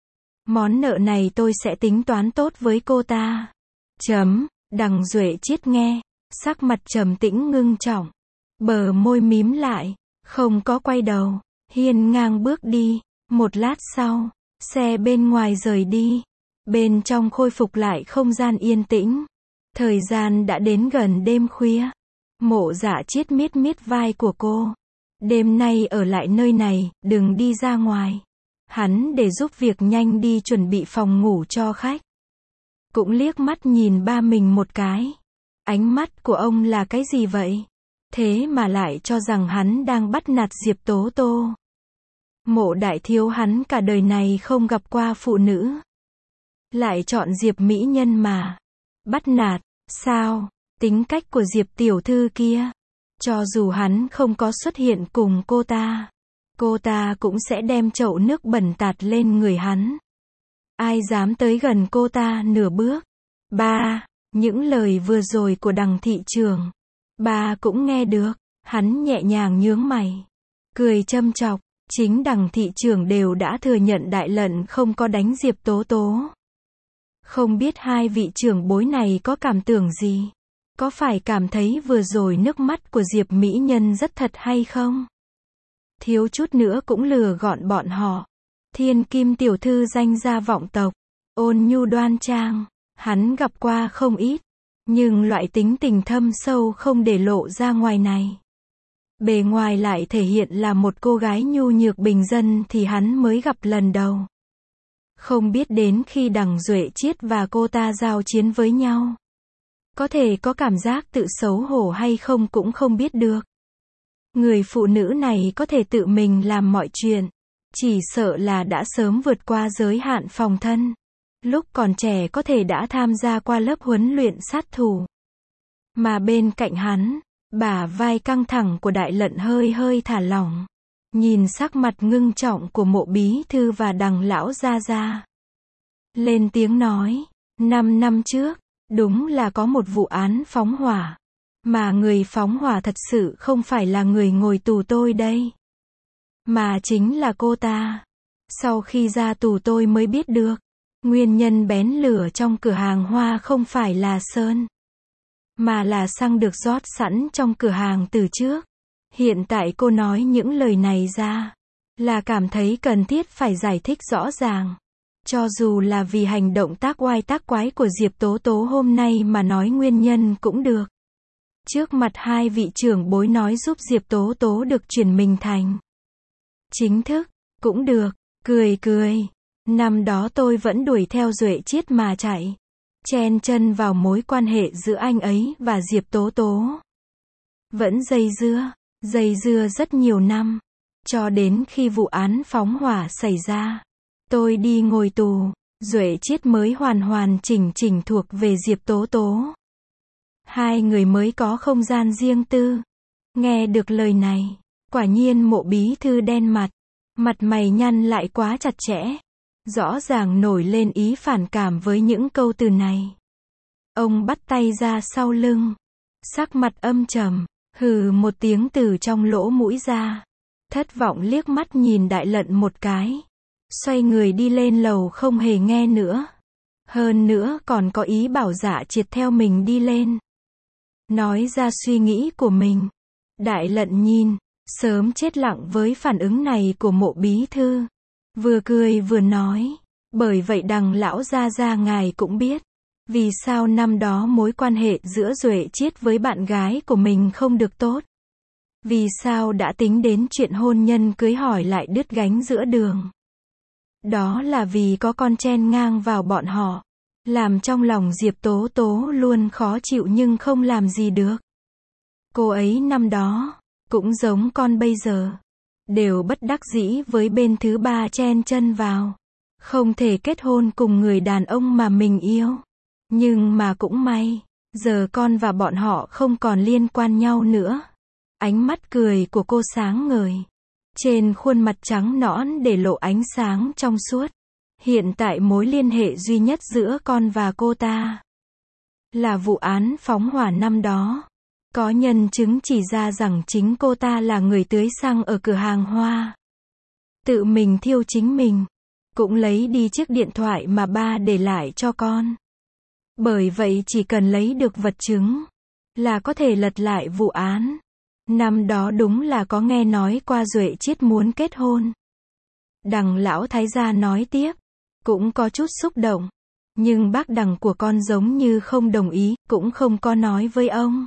Món nợ này tôi sẽ tính toán tốt với cô ta. Chấm. Đằng Duệ Chiết nghe, sắc mặt trầm tĩnh ngưng trọng. Bờ môi mím lại, không có quay đầu. Hiên ngang bước đi. Một lát sau, xe bên ngoài rời đi. Bên trong khôi phục lại không gian yên tĩnh. Thời gian đã đến gần đêm khuya. Mộ Dạ Chiết miết miết vai của cô. Đêm nay ở lại nơi này, đừng đi ra ngoài. Hắn để giúp việc nhanh đi chuẩn bị phòng ngủ cho khách. Cũng liếc mắt nhìn ba mình một cái. Ánh mắt của ông là cái gì vậy? Thế mà lại cho rằng hắn đang bắt nạt Diệp Tố Tố. Mộ đại thiếu hắn cả đời này không gặp qua phụ nữ. Lại chọn Diệp mỹ nhân mà. Bắt nạt, sao? Tính cách của Diệp tiểu thư kia. Cho dù hắn không có xuất hiện cùng cô ta, cô ta cũng sẽ đem chậu nước bẩn tạt lên người hắn. Ai dám tới gần cô ta nửa bước. Ba, những lời vừa rồi của Đằng thị trưởng, ba cũng nghe được. Hắn nhẹ nhàng nhướng mày, cười châm chọc. Chính Đằng thị trưởng đều đã thừa nhận Đại Lận không có đánh Diệp Tố Tố. Không biết hai vị trưởng bối này có cảm tưởng gì? Có phải cảm thấy vừa rồi nước mắt của Diệp mỹ nhân rất thật hay không? Thiếu chút nữa cũng lừa gọn bọn họ. Thiên Kim tiểu thư danh gia vọng tộc, ôn nhu đoan trang, hắn gặp qua không ít. Nhưng loại tính tình thâm sâu không để lộ ra ngoài này. Bề ngoài lại thể hiện là một cô gái nhu nhược bình dân thì hắn mới gặp lần đầu. Không biết đến khi Đằng Duệ Chiết và cô ta giao chiến với nhau, có thể có cảm giác tự xấu hổ hay không cũng không biết được. Người phụ nữ này có thể tự mình làm mọi chuyện. Chỉ sợ là đã sớm vượt qua giới hạn phòng thân. Lúc còn trẻ có thể đã tham gia qua lớp huấn luyện sát thủ. Mà bên cạnh hắn, bả vai căng thẳng của Đại Lận hơi hơi thả lỏng. Nhìn sắc mặt ngưng trọng của Mộ bí thư và Đằng lão gia gia. Lên tiếng nói, năm năm trước, đúng là có một vụ án phóng hỏa. Mà người phóng hỏa thật sự không phải là người ngồi tù tôi đây. Mà chính là cô ta. Sau khi ra tù tôi mới biết được. Nguyên nhân bén lửa trong cửa hàng hoa không phải là sơn. Mà là xăng được rót sẵn trong cửa hàng từ trước. Hiện tại cô nói những lời này ra. Là cảm thấy cần thiết phải giải thích rõ ràng. Cho dù là vì hành động tác oai tác quái của Diệp Tố Tố hôm nay mà nói nguyên nhân cũng được. Trước mặt hai vị trưởng bối nói giúp Diệp Tố Tố được chuyển mình thành chính thức, cũng được, cười cười. Năm đó tôi vẫn đuổi theo Duệ Chiết mà chạy. Chen chân vào mối quan hệ giữa anh ấy và Diệp Tố Tố. Vẫn dây dưa, dây dưa rất nhiều năm, cho đến khi vụ án phóng hỏa xảy ra. Tôi đi ngồi tù, Duệ Chiết mới hoàn hoàn chỉnh chỉnh thuộc về Diệp Tố Tố. Hai người mới có không gian riêng tư. Nghe được lời này, quả nhiên Mộ bí thư đen mặt, mặt mày nhăn lại quá chặt chẽ, rõ ràng nổi lên ý phản cảm với những câu từ này. Ông bắt tay ra sau lưng, sắc mặt âm trầm, hừ một tiếng từ trong lỗ mũi ra, thất vọng liếc mắt nhìn Đại Lận một cái, xoay người đi lên lầu không hề nghe nữa. Hơn nữa còn có ý bảo Dạ Triệt theo mình đi lên. Nói ra suy nghĩ của mình. Đại Lận nhìn, sớm chết lặng với phản ứng này của Mộ bí thư. Vừa cười vừa nói, bởi vậy Đằng lão gia gia ngài cũng biết, vì sao năm đó mối quan hệ giữa Duệ Chiết với bạn gái của mình không được tốt. Vì sao đã tính đến chuyện hôn nhân cưới hỏi lại đứt gánh giữa đường. Đó là vì có con chen ngang vào bọn họ, làm trong lòng Diệp Tố Tố luôn khó chịu nhưng không làm gì được. Cô ấy năm đó, cũng giống con bây giờ, đều bất đắc dĩ với bên thứ ba chen chân vào. Không thể kết hôn cùng người đàn ông mà mình yêu. Nhưng mà cũng may, giờ con và bọn họ không còn liên quan nhau nữa. Ánh mắt cười của cô sáng ngời. Trên khuôn mặt trắng nõn để lộ ánh sáng trong suốt. Hiện tại mối liên hệ duy nhất giữa con và cô ta là vụ án phóng hỏa năm đó. Có nhân chứng chỉ ra rằng chính cô ta là người tưới xăng ở cửa hàng hoa. Tự mình thiêu chính mình. Cũng lấy đi chiếc điện thoại mà ba để lại cho con. Bởi vậy chỉ cần lấy được vật chứng là có thể lật lại vụ án. Năm đó đúng là có nghe nói qua Duệ Chiết muốn kết hôn. Đằng lão thái gia nói tiếp, cũng có chút xúc động. Nhưng bác Đằng của con giống như không đồng ý, cũng không có nói với ông.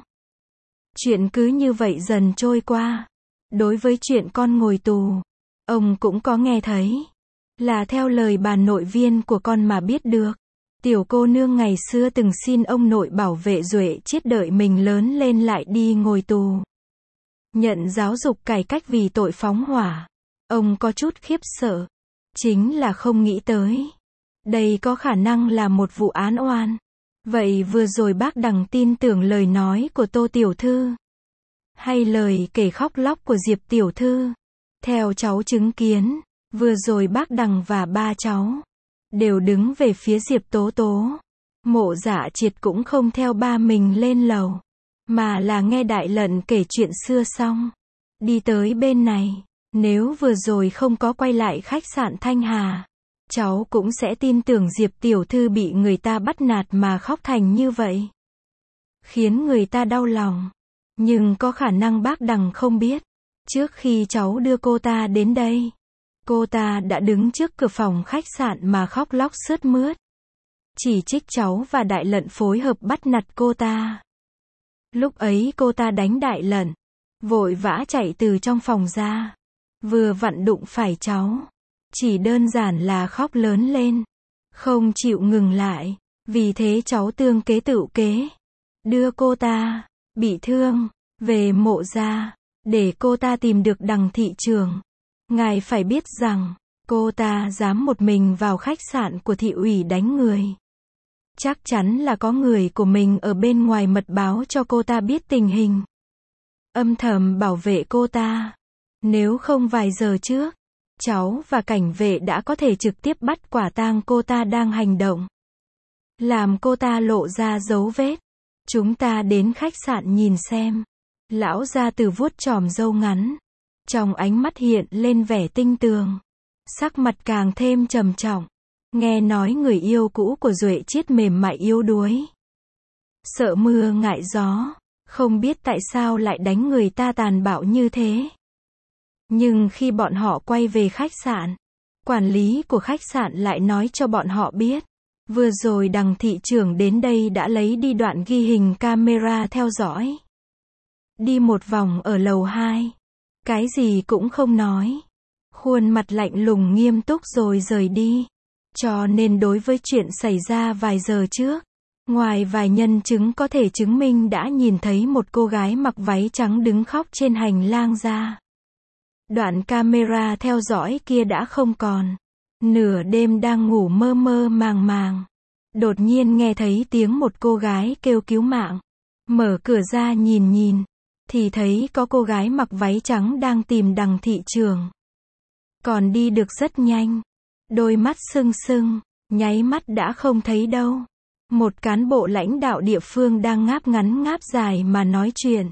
Chuyện cứ như vậy dần trôi qua. Đối với chuyện con ngồi tù, ông cũng có nghe thấy. Là theo lời bà nội viên của con mà biết được. Tiểu cô nương ngày xưa từng xin ông nội bảo vệ Duệ Chiết đợi mình lớn lên lại đi ngồi tù. Nhận giáo dục cải cách vì tội phóng hỏa. Ông có chút khiếp sợ. Chính là không nghĩ tới. Đây có khả năng là một vụ án oan. Vậy vừa rồi bác Đằng tin tưởng lời nói của Tô Tiểu Thư. Hay lời kể khóc lóc của Diệp Tiểu Thư. Theo cháu chứng kiến, vừa rồi bác Đằng và ba cháu đều đứng về phía Diệp Tố Tố. Mộ Dạ Triệt cũng không theo ba mình lên lầu, mà là nghe Đại Lận kể chuyện xưa xong, đi tới bên này. Nếu vừa rồi không có quay lại khách sạn Thanh Hà, cháu cũng sẽ tin tưởng Diệp Tiểu Thư bị người ta bắt nạt mà khóc thành như vậy. Khiến người ta đau lòng. Nhưng có khả năng bác Đằng không biết. Trước khi cháu đưa cô ta đến đây, cô ta đã đứng trước cửa phòng khách sạn mà khóc lóc sướt mướt. Chỉ trích cháu và Đại Lận phối hợp bắt nạt cô ta. Lúc ấy cô ta đánh Đại Lận, vội vã chạy từ trong phòng ra. Vừa vặn đụng phải cháu. Chỉ đơn giản là khóc lớn lên. Không chịu ngừng lại. Vì thế cháu tương kế tự kế. Đưa cô ta, bị thương, về Mộ gia. Để cô ta tìm được Đằng thị trưởng. Ngài phải biết rằng, cô ta dám một mình vào khách sạn của thị ủy đánh người. Chắc chắn là có người của mình ở bên ngoài mật báo cho cô ta biết tình hình. Âm thầm bảo vệ cô ta. Nếu không vài giờ trước, cháu và cảnh vệ đã có thể trực tiếp bắt quả tang cô ta đang hành động. Làm cô ta lộ ra dấu vết. Chúng ta đến khách sạn nhìn xem. Lão gia tử vuốt chòm râu ngắn. Trong ánh mắt hiện lên vẻ tinh tường. Sắc mặt càng thêm trầm trọng. Nghe nói người yêu cũ của Duệ Chiết mềm mại yếu đuối. Sợ mưa ngại gió. Không biết tại sao lại đánh người ta tàn bạo như thế. Nhưng khi bọn họ quay về khách sạn, quản lý của khách sạn lại nói cho bọn họ biết. Vừa rồi Đằng thị trưởng đến đây đã lấy đi đoạn ghi hình camera theo dõi. Đi một vòng ở lầu hai. Cái gì cũng không nói. Khuôn mặt lạnh lùng nghiêm túc rồi rời đi. Cho nên đối với chuyện xảy ra vài giờ trước, Ngoài vài nhân chứng có thể chứng minh đã nhìn thấy một cô gái mặc váy trắng đứng khóc trên hành lang ra. Đoạn camera theo dõi kia đã không còn. Nửa đêm đang ngủ mơ mơ màng màng. Đột nhiên nghe thấy tiếng một cô gái kêu cứu mạng. Mở cửa ra nhìn nhìn. Thì thấy có cô gái mặc váy trắng đang tìm Đằng thị trưởng. Còn đi được rất nhanh. Đôi mắt sưng sưng, nháy mắt đã không thấy đâu. Một cán bộ lãnh đạo địa phương đang ngáp ngắn ngáp dài mà nói chuyện.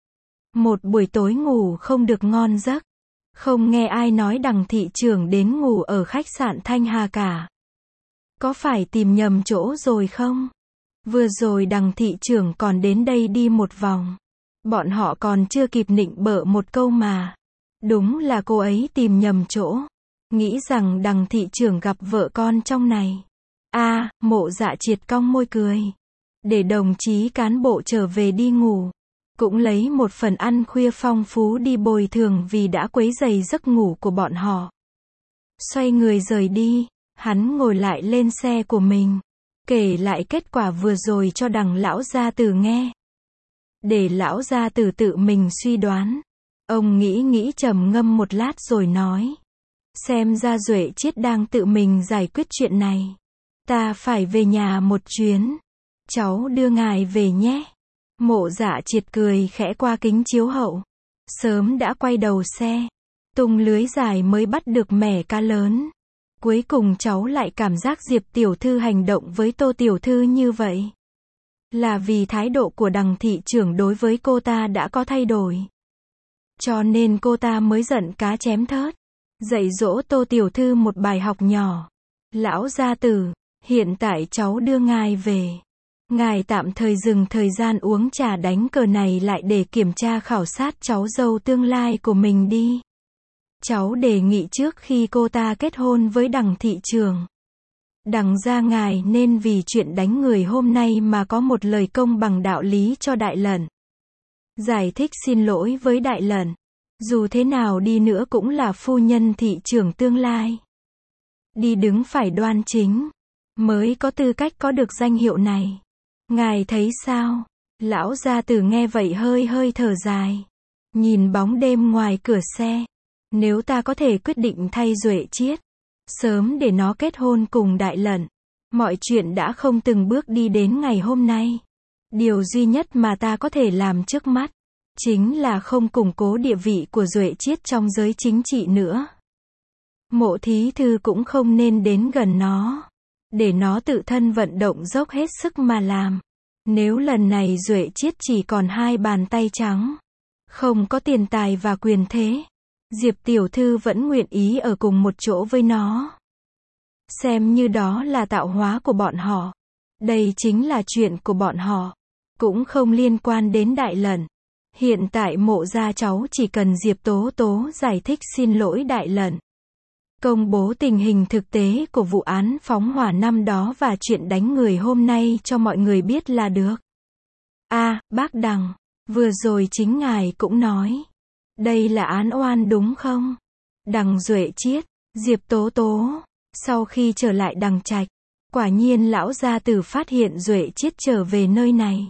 Một buổi tối ngủ không được ngon giấc. Không nghe ai nói Đằng thị trưởng đến ngủ ở khách sạn Thanh Hà cả. Có phải tìm nhầm chỗ rồi không? Vừa rồi Đằng thị trưởng còn đến đây đi một vòng. Bọn họ còn chưa kịp nịnh bợ một câu mà. Đúng là cô ấy tìm nhầm chỗ. Nghĩ rằng Đằng thị trưởng gặp vợ con trong này. A, à, Mộ Dạ Triệt cong môi cười. Để đồng chí cán bộ trở về đi ngủ. Cũng lấy một phần ăn khuya phong phú đi bồi thường vì đã quấy rầy giấc ngủ của bọn họ. Xoay người rời đi, hắn ngồi lại lên xe của mình. Kể lại kết quả vừa rồi cho Đằng lão gia tử nghe. Để lão gia tử tự mình suy đoán. Ông nghĩ nghĩ trầm ngâm một lát rồi nói. Xem ra Duệ Chiết đang tự mình giải quyết chuyện này. Ta phải về nhà một chuyến. Cháu đưa ngài về nhé. Mộ Dạ Triệt cười khẽ qua kính chiếu hậu. Sớm đã quay đầu xe. Tung lưới dài mới bắt được mẻ cá lớn. Cuối cùng cháu lại cảm giác Diệp tiểu thư hành động với Tô tiểu thư như vậy. Là vì thái độ của Đằng thị trưởng đối với cô ta đã có thay đổi. Cho nên cô ta mới giận cá chém thớt. Dạy dỗ Tô tiểu thư một bài học nhỏ. Lão gia tử, hiện tại cháu đưa ngài về. Ngài tạm thời dừng thời gian uống trà đánh cờ này lại để kiểm tra khảo sát cháu dâu tương lai của mình đi. Cháu đề nghị trước khi cô ta kết hôn với Đằng thị trưởng. Đằng gia ngài nên vì chuyện đánh người hôm nay mà có một lời công bằng đạo lý cho Đại Lẩn. Giải thích xin lỗi với Đại Lẩn. Dù thế nào đi nữa cũng là phu nhân thị trưởng tương lai. Đi đứng phải đoan chính. Mới có tư cách có được danh hiệu này. Ngài thấy sao? Lão gia tử nghe vậy hơi hơi thở dài. Nhìn bóng đêm ngoài cửa xe. Nếu ta có thể quyết định thay Duệ Chiết. Sớm để nó kết hôn cùng Đại Lẩn. Mọi chuyện đã không từng bước đi đến ngày hôm nay. Điều duy nhất mà ta có thể làm trước mắt. Chính là không củng cố địa vị của Duệ Chiết trong giới chính trị nữa. Mộ thí thư cũng không nên đến gần nó. Để nó tự thân vận động dốc hết sức mà làm. Nếu lần này Duệ Chiết chỉ còn hai bàn tay trắng. Không có tiền tài và quyền thế. Diệp tiểu thư vẫn nguyện ý ở cùng một chỗ với nó. Xem như đó là tạo hóa của bọn họ. Đây chính là chuyện của bọn họ. Cũng không liên quan đến Đại Lẩn. Hiện tại Mộ gia cháu chỉ cần Diệp Tố Tố giải thích xin lỗi Đại Lẩn. Công bố tình hình thực tế của vụ án phóng hỏa năm đó và chuyện đánh người hôm nay cho mọi người biết là được. A, à, bác Đằng, vừa rồi chính ngài cũng nói. Đây là án oan đúng không? Đằng Duệ Chiết, Diệp Tố Tố. Sau khi trở lại Đằng Trạch, quả nhiên lão gia tử phát hiện Duệ Chiết trở về nơi này.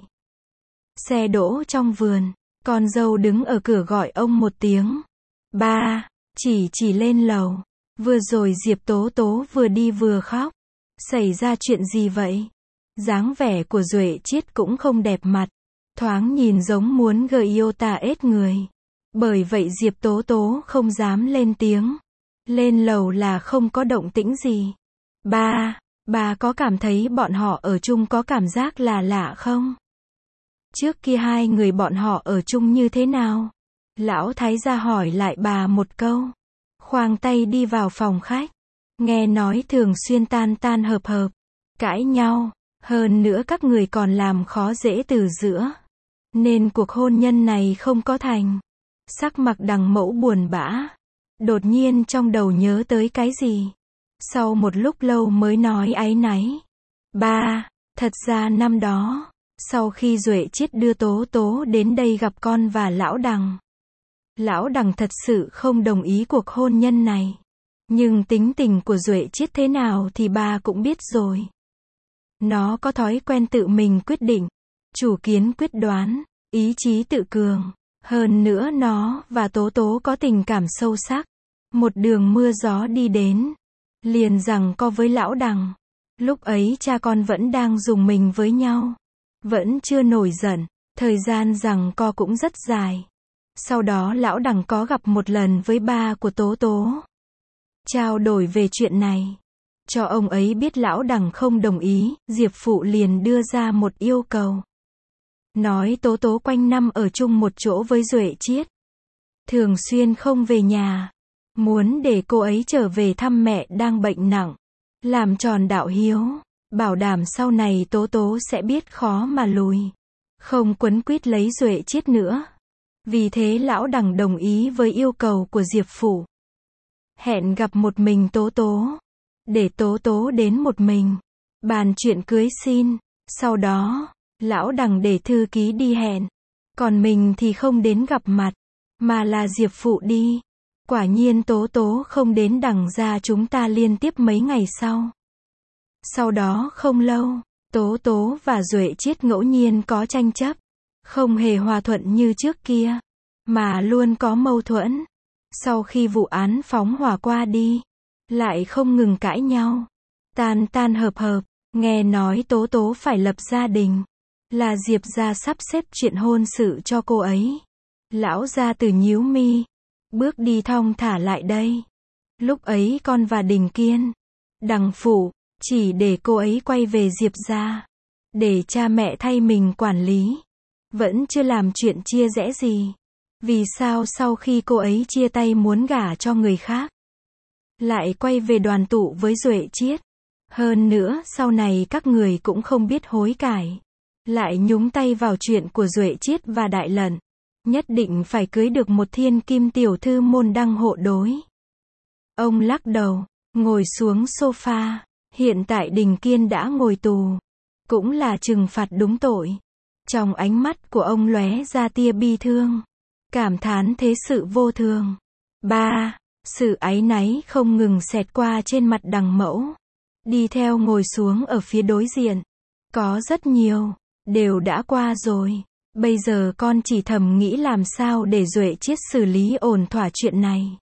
Xe đỗ trong vườn, con dâu đứng ở cửa gọi ông một tiếng. Ba, chỉ chỉ lên lầu. Vừa rồi Diệp Tố Tố vừa đi vừa khóc. Xảy ra chuyện gì vậy? Dáng vẻ của Duệ Chiết cũng không đẹp mặt. Thoáng nhìn giống muốn gợi yêu tà ết người. Bởi vậy Diệp Tố Tố không dám lên tiếng. Lên lầu là không có động tĩnh gì. Ba, bà có cảm thấy bọn họ ở chung có cảm giác là lạ không? Trước kia hai người bọn họ ở chung như thế nào? Lão thái gia hỏi lại bà một câu. Khoang tay đi vào phòng khách. Nghe nói thường xuyên tan tan hợp hợp. Cãi nhau. Hơn nữa các người còn làm khó dễ từ giữa. Nên cuộc hôn nhân này không có thành. Sắc mặt Đằng mẫu buồn bã. Đột nhiên trong đầu nhớ tới cái gì. Sau một lúc lâu mới nói áy náy. Ba, thật ra năm đó, sau khi Duệ Chiết đưa Tố Tố đến đây gặp con và lão Đằng. Lão Đằng thật sự không đồng ý cuộc hôn nhân này. Nhưng tính tình của Duệ Chiết thế nào thì ba cũng biết rồi. Nó có thói quen tự mình quyết định, chủ kiến quyết đoán, ý chí tự cường. Hơn nữa nó và Tố Tố có tình cảm sâu sắc. Một đường mưa gió đi đến, liền giằng co với lão Đằng. Lúc ấy cha con vẫn đang dùng mình với nhau. Vẫn chưa nổi giận, thời gian giằng co cũng rất dài. Sau đó lão Đằng có gặp một lần với ba của Tố Tố. Trao đổi về chuyện này. Cho ông ấy biết lão Đằng không đồng ý, Diệp Phụ liền đưa ra một yêu cầu. Nói Tố Tố quanh năm ở chung một chỗ với Duệ Chiết. Thường xuyên không về nhà. Muốn để cô ấy trở về thăm mẹ đang bệnh nặng. Làm tròn đạo hiếu. Bảo đảm sau này Tố Tố sẽ biết khó mà lùi. Không quấn quýt lấy Duệ Chiết nữa. Vì thế lão Đằng đồng ý với yêu cầu của Diệp Phụ. Hẹn gặp một mình Tố Tố. Để Tố Tố đến một mình. Bàn chuyện cưới xin. Sau đó, lão Đằng để thư ký đi hẹn. Còn mình thì không đến gặp mặt. Mà là Diệp Phụ đi. Quả nhiên Tố Tố không đến Đằng gia chúng ta liên tiếp mấy ngày sau. Sau đó không lâu, Tố Tố và Duệ Chiết ngẫu nhiên có tranh chấp. Không hề hòa thuận như trước kia. Mà luôn có mâu thuẫn. Sau khi vụ án phóng hỏa qua đi, lại không ngừng cãi nhau. Tan tan hợp hợp, nghe nói Tố Tố phải lập gia đình. Là Diệp gia sắp xếp chuyện hôn sự cho cô ấy. Lão gia tử nhíu mi. Bước đi thong thả lại đây. Lúc ấy con và Đình Kiên, Đằng Phủ, chỉ để cô ấy quay về Diệp gia. Để cha mẹ thay mình quản lý. Vẫn chưa làm chuyện chia rẽ gì. Vì sao sau khi cô ấy chia tay muốn gả cho người khác, lại quay về đoàn tụ với Duệ Chiết. Hơn nữa sau này các người cũng không biết hối cải. Lại nhúng tay vào chuyện của Duệ Chiết và Đại Lận. Nhất định phải cưới được một thiên kim tiểu thư môn đăng hộ đối. Ông lắc đầu, ngồi xuống sofa. Hiện tại Đình Kiên đã ngồi tù. Cũng là trừng phạt đúng tội. Trong ánh mắt của ông lóe ra tia bi thương. Cảm thán thế sự vô thường. Ba, sự áy náy không ngừng xẹt qua trên mặt Đằng Mẫu. Đi theo ngồi xuống ở phía đối diện. Có rất nhiều, đều đã qua rồi. Bây giờ con chỉ thầm nghĩ làm sao để Duệ Chiết xử lý ổn thỏa chuyện này.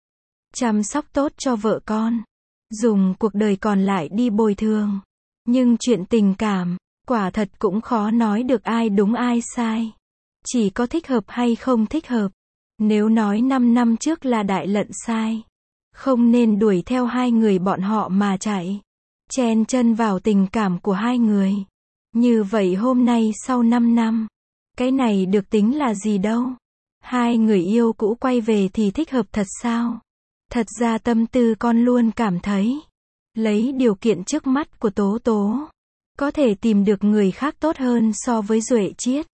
Chăm sóc tốt cho vợ con. Dùng cuộc đời còn lại đi bồi thường. Nhưng chuyện tình cảm, quả thật cũng khó nói được ai đúng ai sai. Chỉ có thích hợp hay không thích hợp. Nếu nói năm năm trước là Đại Lận sai. Không nên đuổi theo hai người bọn họ mà chạy. Chen chân vào tình cảm của hai người. Như vậy hôm nay sau năm năm. Cái này được tính là gì đâu. Hai người yêu cũ quay về thì thích hợp thật sao? Thật ra tâm tư con luôn cảm thấy. Lấy điều kiện trước mắt của Tố Tố. Có thể tìm được người khác tốt hơn so với Duệ Chiết.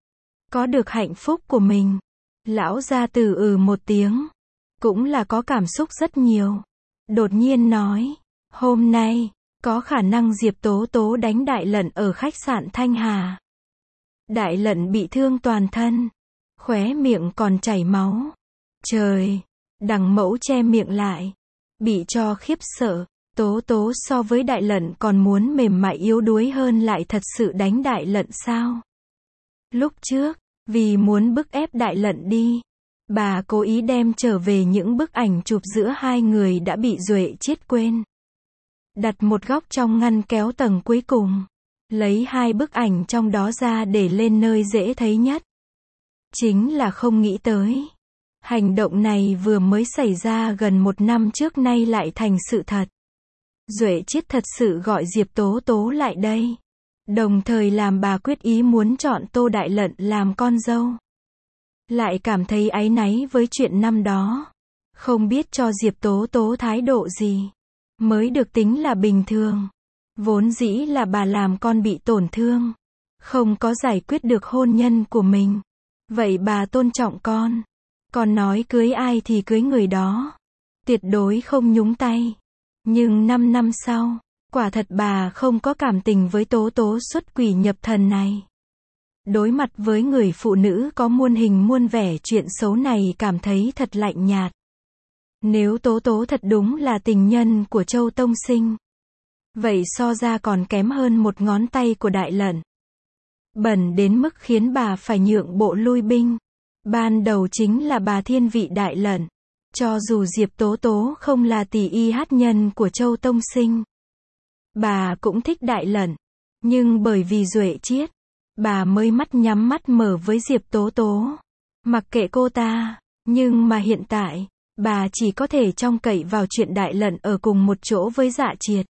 Có được hạnh phúc của mình. Lão gia tử ừ một tiếng. Cũng là có cảm xúc rất nhiều. Đột nhiên nói. Hôm nay, có khả năng Diệp Tố Tố đánh Đại Lận ở khách sạn Thanh Hà. Đại Lận bị thương toàn thân. Khóe miệng còn chảy máu. Trời! Đằng Mẫu che miệng lại. Bị cho khiếp sợ. Tố Tố so với Đại Lận còn muốn mềm mại yếu đuối hơn lại thật sự đánh Đại Lận sao? Lúc trước, vì muốn bức ép Đại Lận đi, bà cố ý đem trở về những bức ảnh chụp giữa hai người đã bị Duệ Chiết quên. Đặt một góc trong ngăn kéo tầng cuối cùng. Lấy hai bức ảnh trong đó ra để lên nơi dễ thấy nhất. Chính là không nghĩ tới. Hành động này vừa mới xảy ra gần một năm trước nay lại thành sự thật. Duệ Chiết thật sự gọi Diệp Tố Tố lại đây. Đồng thời làm bà quyết ý muốn chọn Tô Đại Lận làm con dâu. Lại cảm thấy áy náy với chuyện năm đó. Không biết cho Diệp Tố Tố thái độ gì. Mới được tính là bình thường. Vốn dĩ là bà làm con bị tổn thương. Không có giải quyết được hôn nhân của mình. Vậy bà tôn trọng con. Con nói cưới ai thì cưới người đó. Tuyệt đối không nhúng tay. Nhưng năm năm sau, quả thật bà không có cảm tình với Tố Tố xuất quỷ nhập thần này. Đối mặt với người phụ nữ có muôn hình muôn vẻ chuyện xấu này cảm thấy thật lạnh nhạt. Nếu Tố Tố thật đúng là tình nhân của Châu Tông Sinh, Vậy so ra còn kém hơn một ngón tay của Đại Lận. Bẩn đến mức khiến bà phải nhượng bộ lui binh. Ban đầu chính là bà thiên vị Đại Lận. Cho dù Diệp Tố Tố không là tỷ y hát nhân của Châu Tông Sinh, bà cũng thích Đại Lận. Nhưng bởi vì Duệ Chiết, bà mới mắt nhắm mắt mở với Diệp Tố Tố. Mặc kệ cô ta, nhưng mà hiện tại, bà chỉ có thể trông cậy vào chuyện Đại Lận ở cùng một chỗ với Dạ Triệt.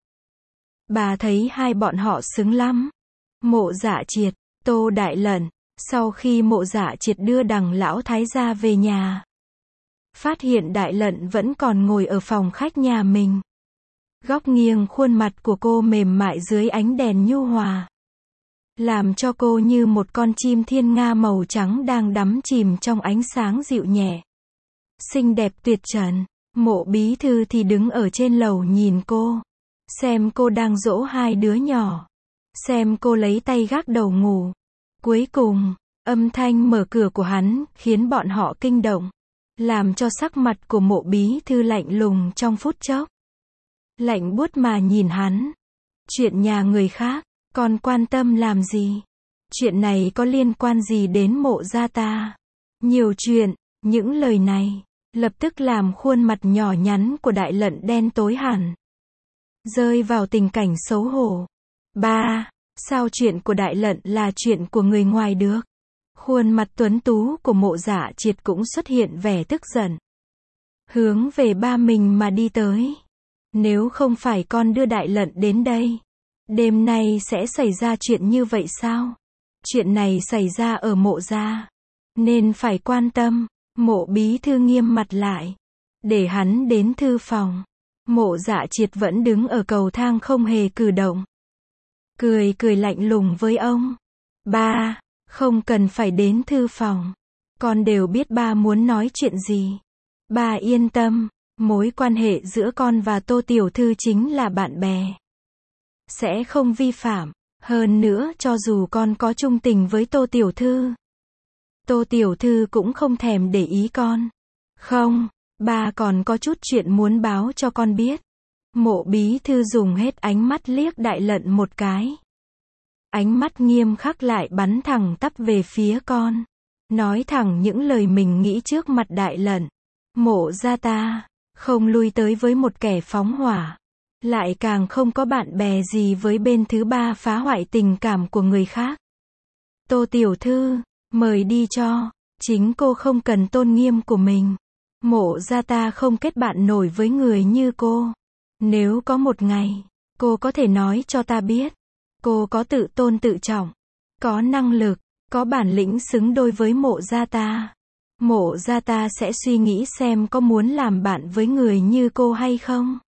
Bà thấy hai bọn họ xứng lắm. Mộ Dạ Triệt, Tô Đại Lận. Sau khi Mộ Dạ Triệt đưa Đằng lão thái gia về nhà, phát hiện Đại Lận vẫn còn ngồi ở phòng khách nhà mình. Góc nghiêng khuôn mặt của cô mềm mại dưới ánh đèn nhu hòa, làm cho cô như một con chim thiên nga màu trắng đang đắm chìm trong ánh sáng dịu nhẹ. Xinh đẹp tuyệt trần. Mộ bí thư thì đứng ở trên lầu nhìn cô. Xem cô đang dỗ hai đứa nhỏ. Xem cô lấy tay gác đầu ngủ. Cuối cùng, âm thanh mở cửa của hắn khiến bọn họ kinh động, làm cho sắc mặt của mộ bí thư lạnh lùng trong phút chốc. Lạnh buốt mà nhìn hắn. Chuyện nhà người khác, còn quan tâm làm gì? Chuyện này có liên quan gì đến Mộ gia ta? Nhiều chuyện. Những lời này lập tức làm khuôn mặt nhỏ nhắn của Đại Lận đen tối hẳn, rơi vào tình cảnh xấu hổ. Ba, sao chuyện của Đại Lận là chuyện của người ngoài được? Khuôn mặt tuấn tú của Mộ Dạ Triệt cũng xuất hiện vẻ tức giận, hướng về ba mình mà đi tới. Nếu không phải con đưa Đại Lận đến đây, đêm nay sẽ xảy ra chuyện như vậy sao? Chuyện này xảy ra ở Mộ gia, nên phải quan tâm. Mộ bí thư nghiêm mặt lại, để hắn đến thư phòng. Mộ Dạ Triệt vẫn đứng ở cầu thang không hề cử động. Cười cười lạnh lùng với ông. Ba, không cần phải đến thư phòng. Con đều biết ba muốn nói chuyện gì. Ba yên tâm, mối quan hệ giữa con và Tô Tiểu Thư chính là bạn bè. Sẽ không vi phạm. Hơn nữa cho dù con có trung tình với Tô Tiểu Thư, Tô Tiểu Thư cũng không thèm để ý con. Không, ba còn có chút chuyện muốn báo cho con biết. Mộ bí thư dùng hết ánh mắt liếc Đại Lận một cái. Ánh mắt nghiêm khắc lại bắn thẳng tắp về phía con. Nói thẳng những lời mình nghĩ trước mặt Đại Lận. Mộ gia ta không lui tới với một kẻ phóng hỏa, lại càng không có bạn bè gì với bên thứ ba phá hoại tình cảm của người khác. Tô Tiểu Thư, mời đi cho. Chính cô không cần tôn nghiêm của mình. Mộ gia ta không kết bạn nổi với người như cô. Nếu có một ngày, cô có thể nói cho ta biết, cô có tự tôn tự trọng, có năng lực, có bản lĩnh xứng đôi với Mộ gia ta, Mộ gia ta sẽ suy nghĩ xem có muốn làm bạn với người như cô hay không.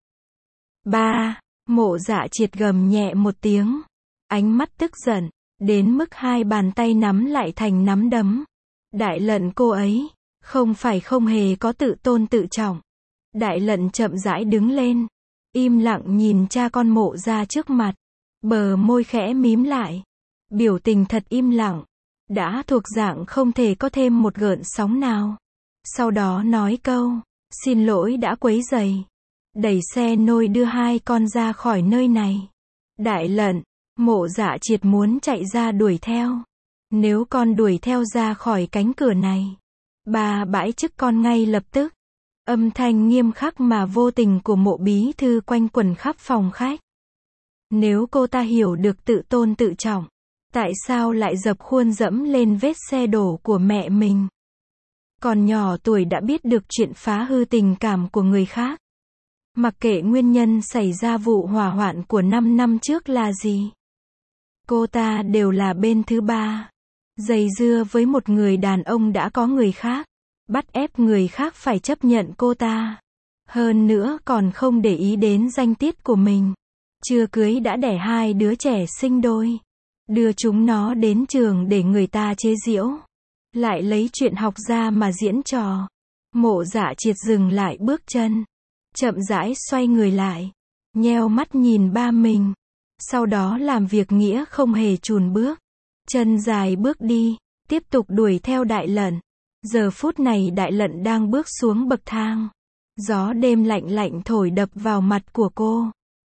Ba, Mộ Dạ Triệt gầm nhẹ một tiếng, ánh mắt tức giận, đến mức hai bàn tay nắm lại thành nắm đấm. Đại Lận cô ấy, không phải không hề có tự tôn tự trọng. Đại Lận chậm rãi đứng lên, im lặng nhìn cha con Mộ gia trước mặt, bờ môi khẽ mím lại, biểu tình thật im lặng, đã thuộc dạng không thể có thêm một gợn sóng nào. Sau đó nói câu, xin lỗi đã quấy rầy, đẩy xe nôi đưa hai con ra khỏi nơi này. Đại Lận, Mộ Dạ Triệt muốn chạy ra đuổi theo. Nếu con đuổi theo ra khỏi cánh cửa này, bà bãi chức con ngay lập tức. Âm thanh nghiêm khắc mà vô tình của Mộ bí thư quanh quẩn khắp phòng khách. Nếu cô ta hiểu được tự tôn tự trọng, tại sao lại dập khuôn dẫm lên vết xe đổ của mẹ mình? Còn nhỏ tuổi đã biết được chuyện phá hư tình cảm của người khác. Mặc kệ nguyên nhân xảy ra vụ hỏa hoạn của năm năm trước là gì, cô ta đều là bên thứ ba. Dây dưa với một người đàn ông đã có người khác, bắt ép người khác phải chấp nhận cô ta. Hơn nữa còn không để ý đến danh tiết của mình. Chưa cưới đã đẻ hai đứa trẻ sinh đôi. Đưa chúng nó đến trường để người ta chế giễu. Lại lấy chuyện học ra mà diễn trò. Mộ Dạ Triệt dừng lại bước chân, chậm rãi xoay người lại, nheo mắt nhìn ba mình. Sau đó làm việc nghĩa không hề chùn bước. Chân dài bước đi, tiếp tục đuổi theo Đại Lận. Giờ phút này Đại Lận đang bước xuống bậc thang. Gió đêm lạnh lạnh thổi đập vào mặt của cô.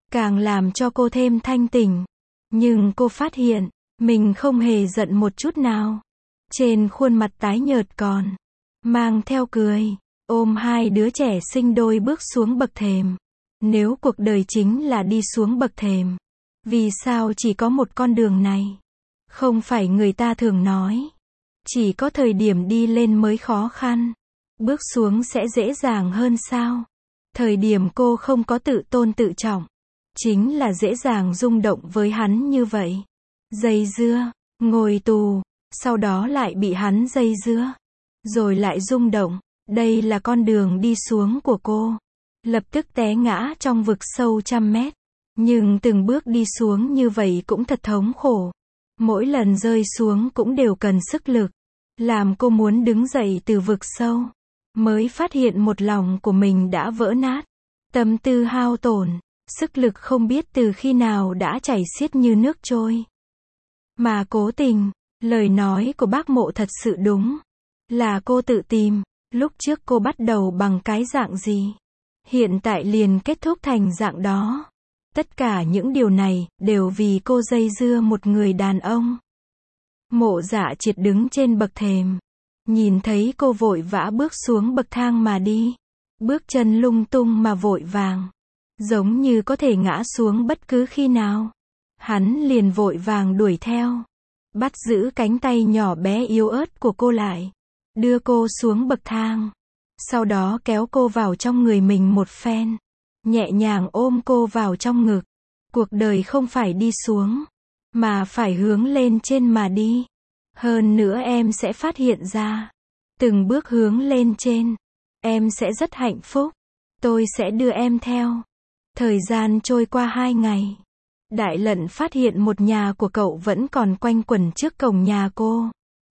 càng làm cho cô thêm thanh tỉnh. Nhưng cô phát hiện, mình không hề giận một chút nào. Trên khuôn mặt tái nhợt còn mang theo cười, ôm hai đứa trẻ sinh đôi bước xuống bậc thềm. Nếu cuộc đời chính là đi xuống bậc thềm, vì sao chỉ có một con đường này? Không phải người ta thường nói, chỉ có thời điểm đi lên mới khó khăn, bước xuống sẽ dễ dàng hơn sao? Thời điểm cô không có tự tôn tự trọng, chính là dễ dàng rung động với hắn như vậy. Dây dưa, ngồi tù, sau đó lại bị hắn dây dưa, rồi lại rung động. Đây là con đường đi xuống của cô. Lập tức té ngã trong vực sâu trăm mét. Nhưng từng bước đi xuống như vậy cũng thật thống khổ. Mỗi lần rơi xuống cũng đều cần sức lực, làm cô muốn đứng dậy từ vực sâu, mới phát hiện một lòng của mình đã vỡ nát. Tâm tư hao tổn, sức lực không biết từ khi nào đã chảy xiết như nước trôi. Mà cố tình, lời nói của bác Mộ thật sự đúng. Là cô tự tìm, lúc trước cô bắt đầu bằng cái dạng gì, hiện tại liền kết thúc thành dạng đó. Tất cả những điều này, đều vì cô dây dưa một người đàn ông. Mộ Dạ Triệt đứng trên bậc thềm, nhìn thấy cô vội vã bước xuống bậc thang mà đi. Bước chân lung tung mà vội vàng, giống như có thể ngã xuống bất cứ khi nào. Hắn liền vội vàng đuổi theo, bắt giữ cánh tay nhỏ bé yếu ớt của cô lại, đưa cô xuống bậc thang, sau đó kéo cô vào trong người mình một phen, nhẹ nhàng ôm cô vào trong ngực. Cuộc đời không phải đi xuống, mà phải hướng lên trên mà đi. Hơn nữa em sẽ phát hiện ra, từng bước hướng lên trên, em sẽ rất hạnh phúc. Tôi sẽ đưa em theo. Thời gian trôi qua hai ngày. Đại Lận phát hiện một nhà của cậu vẫn còn quanh quẩn trước cổng nhà cô.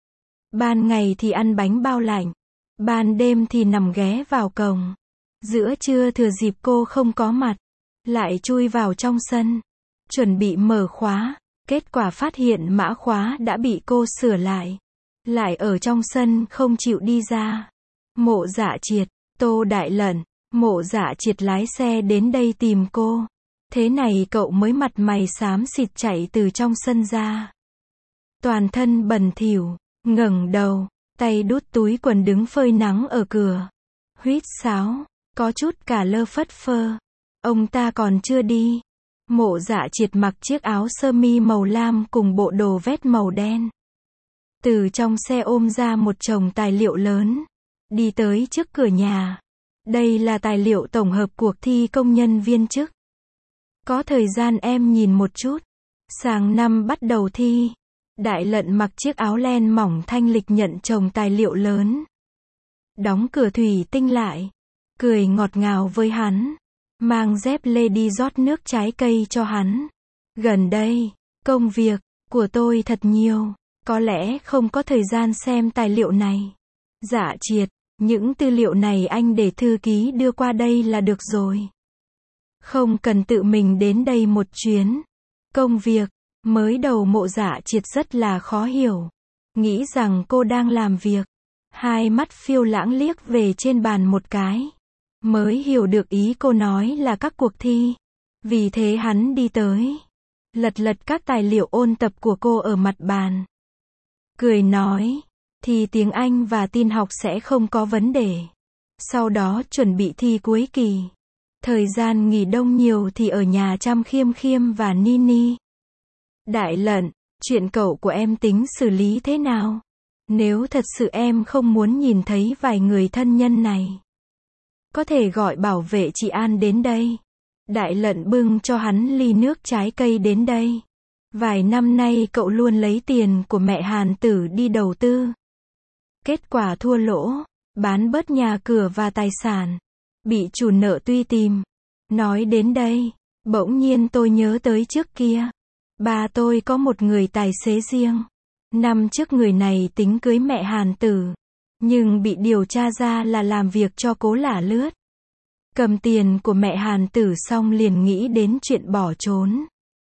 Ban ngày thì ăn bánh bao lạnh, ban đêm thì nằm ghé vào cổng. Giữa trưa thừa dịp cô không có mặt, lại chui vào trong sân, chuẩn bị mở khóa. Kết quả phát hiện mã khóa đã bị cô sửa lại, lại ở trong sân không chịu đi ra. Mộ Dạ Triệt, Tô Đại Lận, Mộ Dạ Triệt lái xe đến đây tìm cô. Thế này cậu mới mặt mày xám xịt chạy từ trong sân ra. Toàn thân bẩn thỉu, ngẩng đầu, tay đút túi quần đứng phơi nắng ở cửa. Huýt sáo, có chút cả lơ phất phơ. Ông ta còn chưa đi. Mộ Dạ Triệt mặc chiếc áo sơ mi màu lam cùng bộ đồ vest màu đen. Từ trong xe ôm ra một chồng tài liệu lớn, đi tới trước cửa nhà. Đây là tài liệu tổng hợp cuộc thi công nhân viên chức. Có thời gian em nhìn một chút. Sang năm bắt đầu thi. Đại Lận mặc chiếc áo len mỏng thanh lịch nhận chồng tài liệu lớn. Đóng cửa thủy tinh lại, cười ngọt ngào với hắn. Mang dép lê đi rót nước trái cây cho hắn. Gần đây, công việc của tôi thật nhiều, có lẽ không có thời gian xem tài liệu này. Dạ Triệt, những tư liệu này anh để thư ký đưa qua đây là được rồi. Không cần tự mình đến đây một chuyến. Công việc, mới đầu Mộ Dạ Triệt rất là khó hiểu. Nghĩ rằng cô đang làm việc. Hai mắt phiêu lãng liếc về trên bàn một cái. Mới hiểu được ý cô nói là các cuộc thi. Vì thế hắn đi tới, lật lật các tài liệu ôn tập của cô ở mặt bàn. Cười nói, thi tiếng Anh và tin học sẽ không có vấn đề. Sau đó chuẩn bị thi cuối kỳ. Thời gian nghỉ đông nhiều thì ở nhà chăm Khiêm Khiêm và Nini. Đại Lận, chuyện cậu của em tính xử lý thế nào? Nếu thật sự em không muốn nhìn thấy vài người thân nhân này, có thể gọi bảo vệ chị An đến đây. Đại Lận bưng cho hắn ly nước trái cây đến đây. Vài năm nay cậu luôn lấy tiền của mẹ Hàn Tử đi đầu tư. Kết quả thua lỗ, bán bớt nhà cửa và tài sản. Bị chủ nợ truy tìm. Nói đến đây, bỗng nhiên tôi nhớ tới trước kia. Ba tôi có một người tài xế riêng. Năm trước người này tính cưới mẹ Hàn Tử, nhưng bị điều tra ra là làm việc cho Cố Lả Lướt. Cầm tiền của mẹ Hàn Tử xong liền nghĩ đến chuyện bỏ trốn.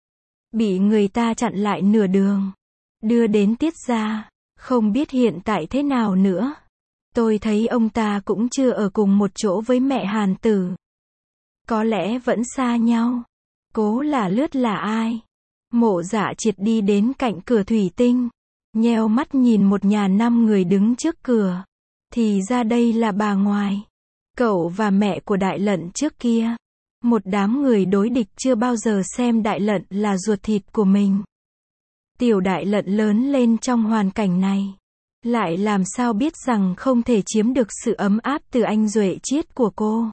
Bị người ta chặn lại nửa đường, đưa đến Tiết Gia, không biết hiện tại thế nào nữa. Tôi thấy ông ta cũng chưa ở cùng một chỗ với mẹ Hàn Tử. Có lẽ vẫn xa nhau. Cố Là Lướt là ai? Mộ Dạ Triệt đi đến cạnh cửa thủy tinh, nheo mắt nhìn một nhà năm người đứng trước cửa. Thì ra đây là bà ngoại, cậu và mẹ của Đại Lận trước kia. Một đám người đối địch chưa bao giờ xem Đại Lận là ruột thịt của mình. Tiểu Đại Lận lớn lên trong hoàn cảnh này, lại làm sao biết rằng không thể chiếm được sự ấm áp từ anh Duệ Chiết của cô.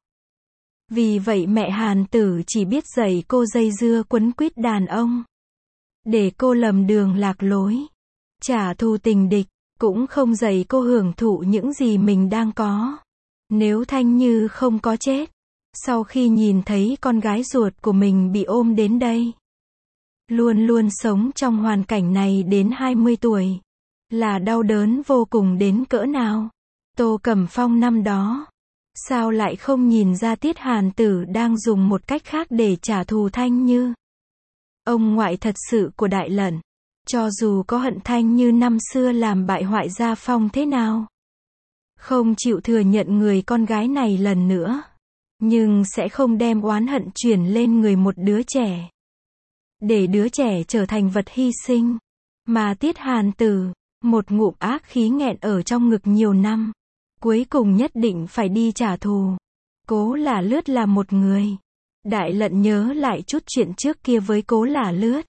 Vì vậy mẹ Hàn Tử chỉ biết dạy cô dây dưa quấn quýt đàn ông, để cô lầm đường lạc lối, trả thù tình địch, cũng không dạy cô hưởng thụ những gì mình đang có. Nếu Thanh Như không có chết, sau khi nhìn thấy con gái ruột của mình bị ôm đến đây, luôn luôn sống trong hoàn cảnh này đến hai mươi tuổi, là đau đớn vô cùng đến cỡ nào. Tô Cẩm Phong năm đó, sao lại không nhìn ra Tiết Hàn Tử đang dùng một cách khác để trả thù Thanh Như? Ông ngoại thật sự của Đại Lận, cho dù có hận Thanh Như năm xưa làm bại hoại gia phong thế nào, không chịu thừa nhận người con gái này lần nữa, nhưng sẽ không đem oán hận chuyển lên người một đứa trẻ, để đứa trẻ trở thành vật hy sinh. Mà Tiết Hàn Tử, một ngụm ác khí nghẹn ở trong ngực nhiều năm, cuối cùng nhất định phải đi trả thù. Cố Là Lướt là một người. Đại Lận nhớ lại chút chuyện trước kia với Cố Là Lướt.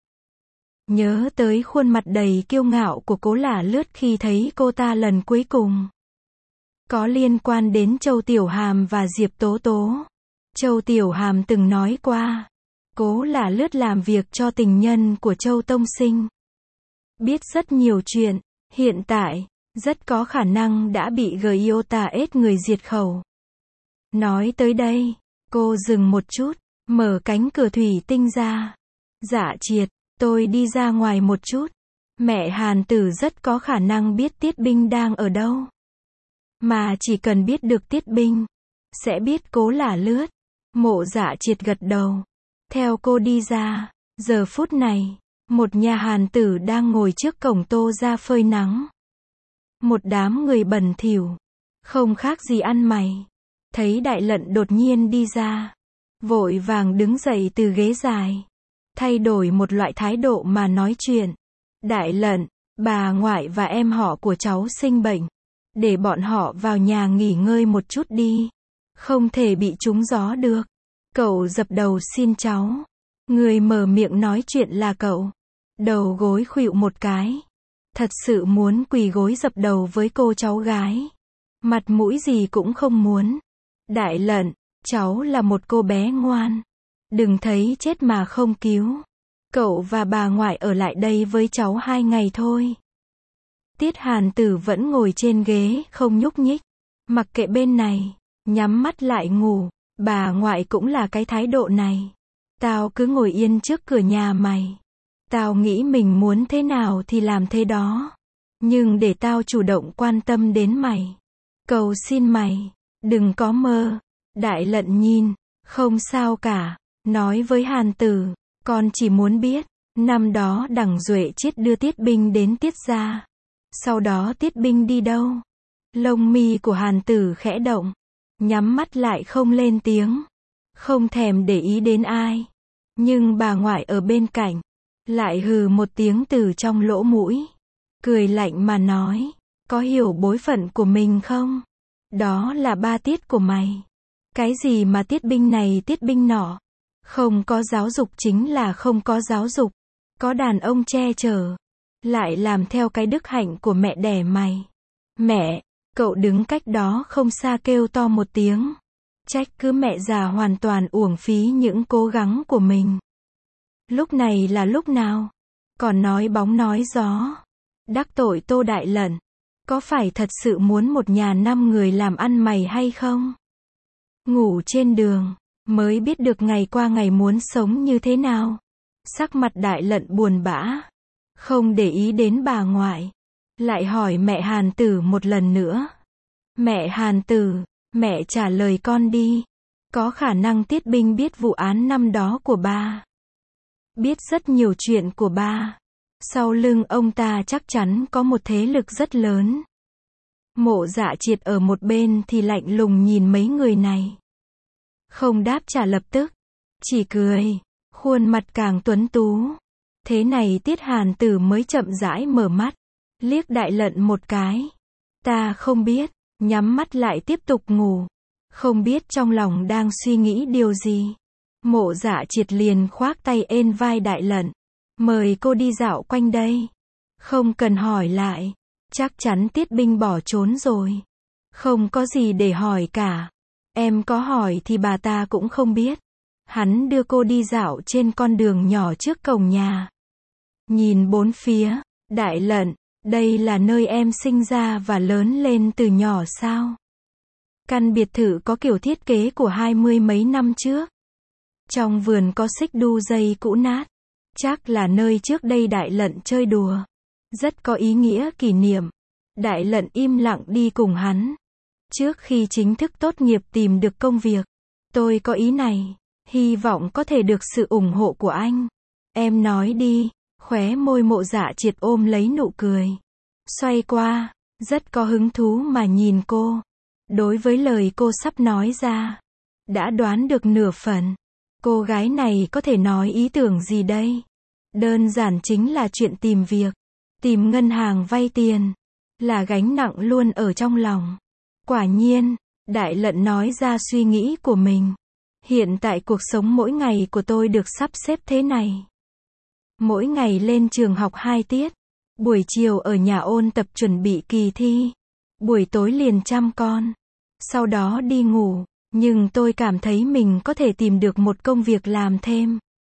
Nhớ tới khuôn mặt đầy kiêu ngạo của Cố Là Lướt khi thấy cô ta lần cuối cùng. Có liên quan đến Châu Tiểu Hàm và Diệp Tố Tố. Châu Tiểu Hàm từng nói qua, Cố Là Lướt làm việc cho tình nhân của Châu Tông Sinh. Biết rất nhiều chuyện, hiện tại, rất có khả năng đã bị Giota ết người diệt khẩu. Nói tới đây, cô dừng một chút, mở cánh cửa thủy tinh ra. Dạ Triệt, tôi đi ra ngoài một chút. Mẹ Hàn Tử rất có khả năng biết Tiết Binh đang ở đâu. Mà chỉ cần biết được Tiết Binh, sẽ biết Cố Là Lướt. Mộ Dạ Triệt gật đầu, theo cô đi ra. Giờ phút này, một nhà Hàn Tử đang ngồi trước cổng Tô ra phơi nắng. Một đám người bẩn thỉu, không khác gì ăn mày. Thấy Đại Lận đột nhiên đi ra, vội vàng đứng dậy từ ghế dài, thay đổi một loại thái độ mà nói chuyện. Đại Lận, bà ngoại và em họ của cháu sinh bệnh, để bọn họ vào nhà nghỉ ngơi một chút đi, không thể bị trúng gió được. Cậu dập đầu xin cháu. Người mở miệng nói chuyện là cậu. Đầu gối khuỵu một cái, thật sự muốn quỳ gối dập đầu với cô cháu gái. Mặt mũi gì cũng không muốn. Đại Lận, cháu là một cô bé ngoan, đừng thấy chết mà không cứu. Cậu và bà ngoại ở lại đây với cháu hai ngày thôi. Tiết Hàn Tử vẫn ngồi trên ghế, không nhúc nhích, mặc kệ bên này, nhắm mắt lại ngủ. Bà ngoại cũng là cái thái độ này. Tao cứ ngồi yên trước cửa nhà mày. Tao nghĩ mình muốn thế nào thì làm thế đó. Nhưng để tao chủ động quan tâm đến mày. Cầu xin mày, đừng có mơ. Đại Lận nhìn, không sao cả, nói với Hàn Tử, con chỉ muốn biết, năm đó Đằng Duệ Chiết đưa Tiết Binh đến Tiết gia. Sau đó Tiết Binh đi đâu? Lông mi của Hàn Tử khẽ động, nhắm mắt lại không lên tiếng, không thèm để ý đến ai. Nhưng bà ngoại ở bên cạnh, lại hừ một tiếng từ trong lỗ mũi, cười lạnh mà nói, có hiểu bối phận của mình không? Đó là ba Tiết của mày. Cái gì mà Tiết Binh này Tiết Binh nọ? Không có giáo dục chính là không có giáo dục. Có đàn ông che chở, lại làm theo cái đức hạnh của mẹ đẻ mày. Mẹ, cậu đứng cách đó không xa kêu to một tiếng. Trách cứ mẹ già hoàn toàn uổng phí những cố gắng của mình. Lúc này là lúc nào? Còn nói bóng nói gió. Đắc tội Tô Đại Lận. Có phải thật sự muốn một nhà năm người làm ăn mày hay không? Ngủ trên đường, mới biết được ngày qua ngày muốn sống như thế nào. Sắc mặt Đại Lận buồn bã, không để ý đến bà ngoại. Lại hỏi mẹ Hàn Tử một lần nữa. Mẹ Hàn Tử, mẹ trả lời con đi. Có khả năng Tiết Binh biết vụ án năm đó của ba. Biết rất nhiều chuyện của ba. Sau lưng ông ta chắc chắn có một thế lực rất lớn. Mộ Dạ Triệt ở một bên thì lạnh lùng nhìn mấy người này. Không đáp trả lập tức, chỉ cười. khuôn mặt càng tuấn tú. Thế này Tiết Hàn Tử mới chậm rãi mở mắt, liếc Đại Lận một cái. Ta không biết, nhắm mắt lại tiếp tục ngủ. Không biết trong lòng đang suy nghĩ điều gì. Mộ Dạ Triệt liền khoác tay ên vai Đại Lận. Mời cô đi dạo quanh đây. Không cần hỏi lại. Chắc chắn Tiết Binh bỏ trốn rồi. Không có gì để hỏi cả. Em có hỏi thì bà ta cũng không biết. Hắn đưa cô đi dạo trên con đường nhỏ trước cổng nhà. Nhìn bốn phía. Đại Lận, đây là nơi em sinh ra và lớn lên từ nhỏ sao? Căn biệt thự có kiểu thiết kế của hai mươi mấy năm trước. Trong vườn có xích đu dây cũ nát. Chắc là nơi trước đây Đại Lận chơi đùa. Rất có ý nghĩa kỷ niệm. Đại Lận im lặng đi cùng hắn. Trước khi chính thức tốt nghiệp tìm được công việc, tôi có ý này. Hy vọng có thể được sự ủng hộ của anh. Em nói đi. Khóe môi Mộ Dạ Triệt ôm lấy nụ cười. Xoay qua, rất có hứng thú mà nhìn cô. Đối với lời cô sắp nói ra, đã đoán được nửa phần. Cô gái này có thể nói ý tưởng gì đây? Đơn giản chính là chuyện tìm việc, tìm ngân hàng vay tiền, là gánh nặng luôn ở trong lòng. Quả nhiên, Đại Lận nói ra suy nghĩ của mình. Hiện tại cuộc sống mỗi ngày của tôi được sắp xếp thế này. Mỗi ngày lên trường học hai tiết, buổi chiều ở nhà ôn tập chuẩn bị kỳ thi, buổi tối liền chăm con, sau đó đi ngủ. Nhưng tôi cảm thấy mình có thể tìm được một công việc làm thêm.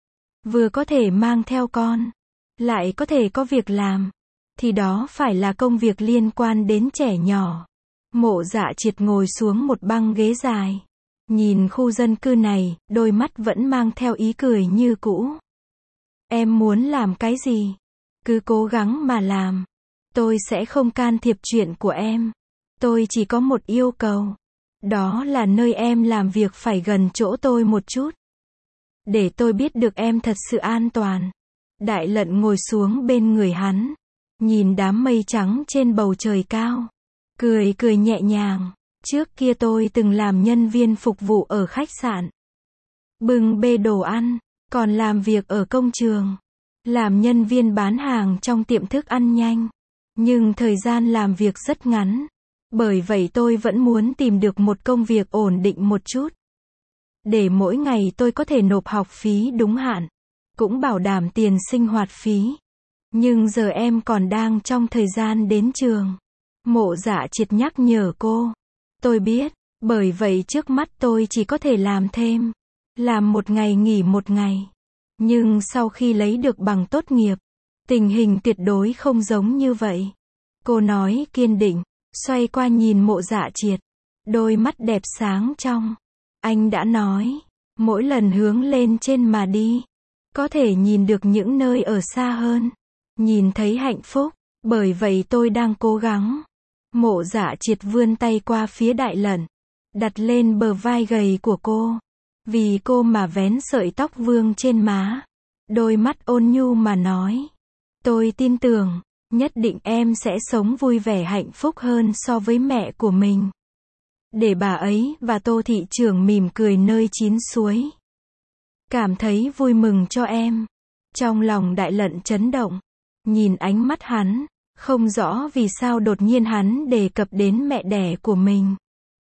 Vừa có thể mang theo con, lại có thể có việc làm, thì đó phải là công việc liên quan đến trẻ nhỏ. Mộ Dạ Triệt ngồi xuống một băng ghế dài. Nhìn khu dân cư này, đôi mắt vẫn mang theo ý cười như cũ. Em muốn làm cái gì? Cứ cố gắng mà làm. Tôi sẽ không can thiệp chuyện của em. Tôi chỉ có một yêu cầu. Đó là nơi em làm việc phải gần chỗ tôi một chút. Để tôi biết được em thật sự an toàn. Đại Lận ngồi xuống bên người hắn. Nhìn đám mây trắng trên bầu trời cao. Cười cười nhẹ nhàng. Trước kia tôi từng làm nhân viên phục vụ ở khách sạn. Bưng bê đồ ăn. Còn làm việc ở công trường. Làm nhân viên bán hàng trong tiệm thức ăn nhanh. Nhưng thời gian làm việc rất ngắn. Bởi vậy tôi vẫn muốn tìm được một công việc ổn định một chút. Để mỗi ngày tôi có thể nộp học phí đúng hạn. Cũng bảo đảm tiền sinh hoạt phí. Nhưng giờ em còn đang trong thời gian đến trường. Mộ Dạ Triệt nhắc nhở cô. Tôi biết, bởi vậy trước mắt tôi chỉ có thể làm thêm. Làm một ngày nghỉ một ngày. Nhưng sau khi lấy được bằng tốt nghiệp, tình hình tuyệt đối không giống như vậy. Cô nói kiên định, xoay qua nhìn Mộ Dạ Triệt. Đôi mắt đẹp sáng trong. Anh đã nói, mỗi lần hướng lên trên mà đi, có thể nhìn được những nơi ở xa hơn. Nhìn thấy hạnh phúc, bởi vậy tôi đang cố gắng. Mộ Dạ Triệt vươn tay qua phía Đại Lận, đặt lên bờ vai gầy của cô. Vì cô mà vén sợi tóc vương trên má. Đôi mắt ôn nhu mà nói. Tôi tin tưởng, nhất định em sẽ sống vui vẻ hạnh phúc hơn so với mẹ của mình. Để bà ấy và Tô thị trưởng mỉm cười nơi chín suối. Cảm thấy vui mừng cho em. Trong lòng Đại Lận chấn động. Nhìn ánh mắt hắn, không rõ vì sao đột nhiên hắn đề cập đến mẹ đẻ của mình.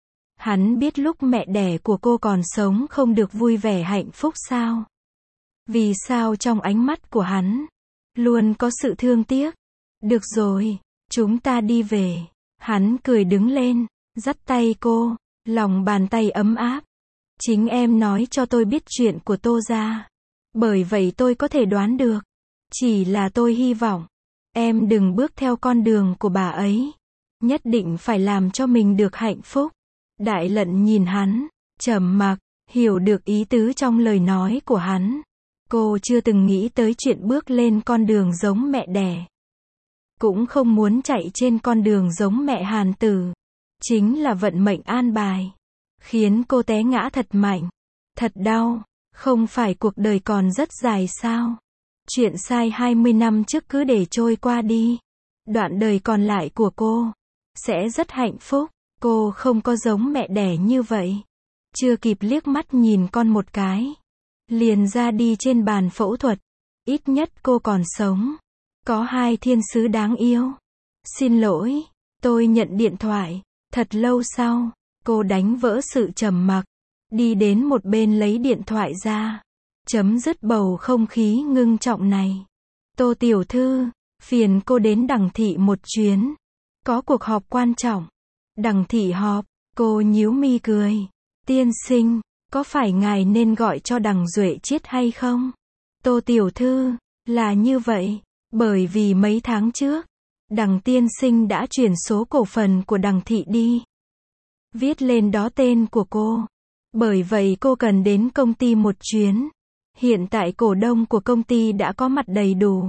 Hắn biết lúc mẹ đẻ của cô còn sống không được vui vẻ hạnh phúc sao? Vì sao trong ánh mắt của hắn luôn có sự thương tiếc? Được rồi, chúng ta đi về. Hắn cười đứng lên, dắt tay cô, lòng bàn tay ấm áp. Chính em nói cho tôi biết chuyện của Tô gia. Bởi vậy tôi có thể đoán được. Chỉ là tôi hy vọng em đừng bước theo con đường của bà ấy. Nhất định phải làm cho mình được hạnh phúc. Đại Lận nhìn hắn, trầm mặc, hiểu được ý tứ trong lời nói của hắn. Cô chưa từng nghĩ tới chuyện bước lên con đường giống mẹ đẻ. Cũng không muốn chạy trên con đường giống mẹ Hàn Tử. Chính là vận mệnh an bài. Khiến cô té ngã thật mạnh. Thật đau. Không phải cuộc đời còn rất dài sao? Chuyện sai hai mươi năm trước cứ để trôi qua đi. Đoạn đời còn lại của cô sẽ rất hạnh phúc. Cô không có giống mẹ đẻ như vậy. Chưa kịp liếc mắt nhìn con một cái, liền ra đi trên bàn phẫu thuật. Ít nhất cô còn sống. Có hai thiên sứ đáng yêu. Xin lỗi, tôi nhận điện thoại. Thật lâu sau, cô đánh vỡ sự trầm mặc. Đi đến một bên lấy điện thoại ra. Chấm dứt bầu không khí ngưng trọng này. Tô tiểu thư, phiền cô đến Đằng thị một chuyến. Có cuộc họp quan trọng. Đằng thị họp, cô nhíu mi cười. Tiên sinh, có phải ngài nên gọi cho Đằng Duệ Chiết hay không? Tô tiểu thư, là như vậy, bởi vì mấy tháng trước, Đằng tiên sinh đã chuyển số cổ phần của Đằng thị đi. Viết lên đó tên của cô. Bởi vậy cô cần đến công ty một chuyến. Hiện tại cổ đông của công ty đã có mặt đầy đủ.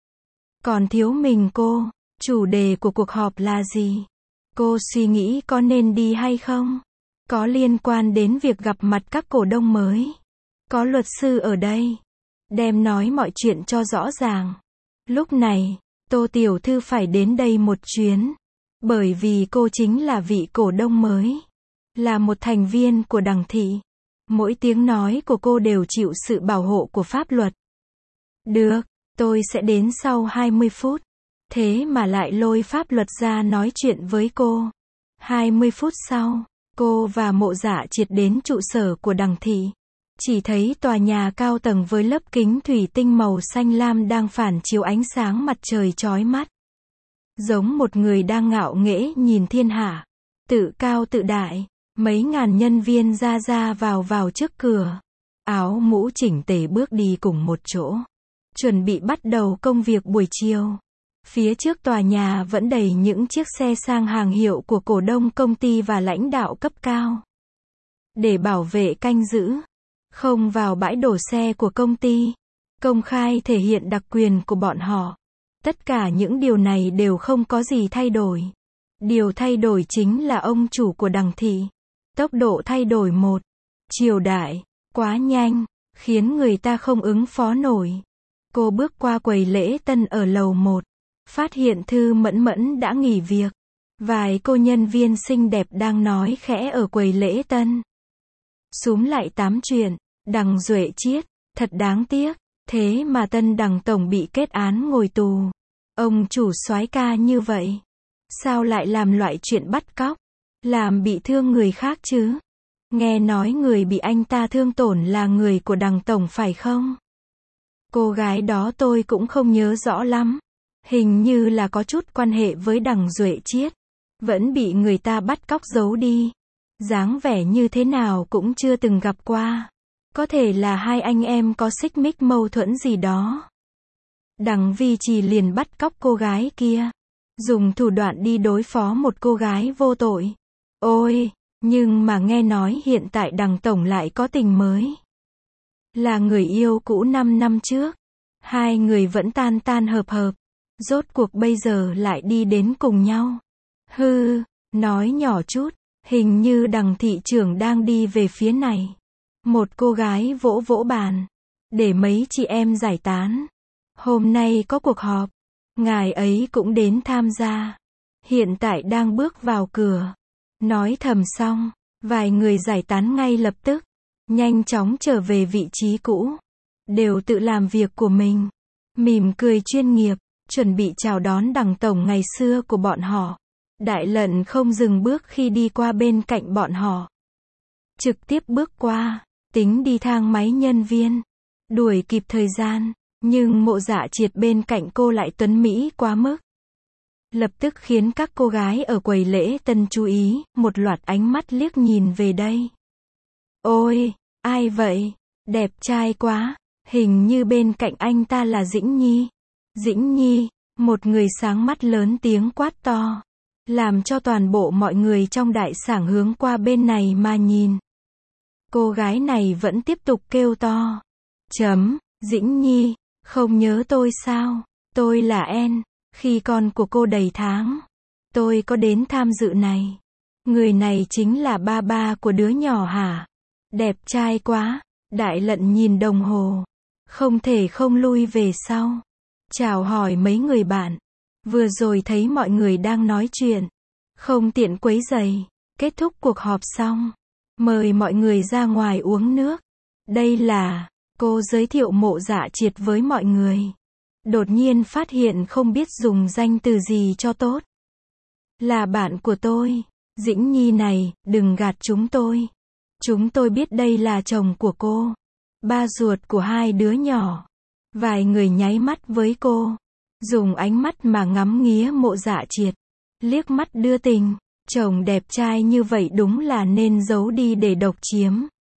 Còn thiếu mình cô. Chủ đề của cuộc họp là gì? Cô suy nghĩ có nên đi hay không? Có liên quan đến việc gặp mặt các cổ đông mới. Có luật sư ở đây. Đem nói mọi chuyện cho rõ ràng. Lúc này, Tô tiểu thư phải đến đây một chuyến. Bởi vì cô chính là vị cổ đông mới. Là một thành viên của Đằng thị. Mỗi tiếng nói của cô đều chịu sự bảo hộ của pháp luật. Được, tôi sẽ đến sau hai mươi phút. Thế mà lại lôi pháp luật ra nói chuyện với cô. hai mươi phút sau, cô và Mộ Dạ Triệt đến trụ sở của Đằng thị. Chỉ thấy tòa nhà cao tầng với lớp kính thủy tinh màu xanh lam đang phản chiếu ánh sáng mặt trời chói mắt. Giống một người đang ngạo nghễ nhìn thiên hạ. Tự cao tự đại. Mấy ngàn nhân viên ra ra vào vào trước cửa. Áo mũ chỉnh tề bước đi cùng một chỗ. Chuẩn bị bắt đầu công việc buổi chiều. Phía trước tòa nhà vẫn đầy những chiếc xe sang hàng hiệu của cổ đông công ty và lãnh đạo cấp cao. Để bảo vệ canh giữ. Không vào bãi đổ xe của công ty. Công khai thể hiện đặc quyền của bọn họ. Tất cả những điều này đều không có gì thay đổi. Điều thay đổi chính là ông chủ của Đằng thị. Tốc độ thay đổi một. Triều đại. Quá nhanh. Khiến người ta không ứng phó nổi. Cô bước qua quầy lễ tân ở lầu một. Phát hiện Thư Mẫn Mẫn đã nghỉ việc. Vài cô nhân viên xinh đẹp đang nói khẽ ở quầy lễ tân. Súm lại tám chuyện. Đằng Duệ Chiết. Thật đáng tiếc. Thế mà tân Đằng tổng bị kết án ngồi tù. Ông chủ soái ca như vậy. Sao lại làm loại chuyện bắt cóc? Làm bị thương người khác chứ? Nghe nói người bị anh ta thương tổn là người của Đằng tổng phải không? Cô gái đó tôi cũng không nhớ rõ lắm. Hình như là có chút quan hệ với Đằng Duệ Chiết. Vẫn bị người ta bắt cóc giấu đi. Dáng vẻ như thế nào cũng chưa từng gặp qua. Có thể là hai anh em có xích mích mâu thuẫn gì đó. Đằng Vi Trì liền bắt cóc cô gái kia. Dùng thủ đoạn đi đối phó một cô gái vô tội. Ôi, nhưng mà nghe nói hiện tại Đằng tổng lại có tình mới. Là người yêu cũ năm năm trước. Hai người vẫn tan tan hợp hợp. Rốt cuộc bây giờ lại đi đến cùng nhau. Hư, nói nhỏ chút, hình như Đằng thị trưởng đang đi về phía này. Một cô gái vỗ vỗ bàn. Để mấy chị em giải tán. Hôm nay có cuộc họp. Ngài ấy cũng đến tham gia. Hiện tại đang bước vào cửa. Nói thầm xong, vài người giải tán ngay lập tức. Nhanh chóng trở về vị trí cũ. Đều tự làm việc của mình. Mỉm cười chuyên nghiệp. Chuẩn bị chào đón Đằng tổng ngày xưa của bọn họ. Đại Lận không dừng bước khi đi qua bên cạnh bọn họ. Trực tiếp bước qua. Tính đi thang máy nhân viên. Đuổi kịp thời gian. Nhưng Mộ Dạ Triệt bên cạnh cô lại tuấn mỹ quá mức. Lập tức khiến các cô gái ở quầy lễ tân chú ý. Một loạt ánh mắt liếc nhìn về đây. Ôi, ai vậy? Đẹp trai quá. Hình như bên cạnh anh ta là Dĩnh Nhi. Dĩnh Nhi, một người sáng mắt lớn tiếng quát to. Làm cho toàn bộ mọi người trong đại sảnh hướng qua bên này mà nhìn. Cô gái này vẫn tiếp tục kêu to. Chấm, Dĩnh Nhi, không nhớ tôi sao? Tôi là En, khi con của cô đầy tháng. Tôi có đến tham dự này. Người này chính là ba ba của đứa nhỏ hả? Đẹp trai quá. Đại Lận nhìn đồng hồ. Không thể không lui về sau. Chào hỏi mấy người bạn. Vừa rồi thấy mọi người đang nói chuyện. Không tiện quấy rầy. Kết thúc cuộc họp xong. Mời mọi người ra ngoài uống nước. Đây là Cô giới thiệu Mộ Dạ Triệt với mọi người. Đột nhiên phát hiện không biết dùng danh từ gì cho tốt. Là bạn của tôi. Dĩnh Nhi này, đừng gạt chúng tôi. Chúng tôi biết đây là chồng của cô. Ba ruột của hai đứa nhỏ. Vài người nháy mắt với cô. Dùng ánh mắt mà ngắm nghía Mộ Dạ Triệt. Liếc mắt đưa tình. Chồng đẹp trai như vậy đúng là nên giấu đi để độc chiếm.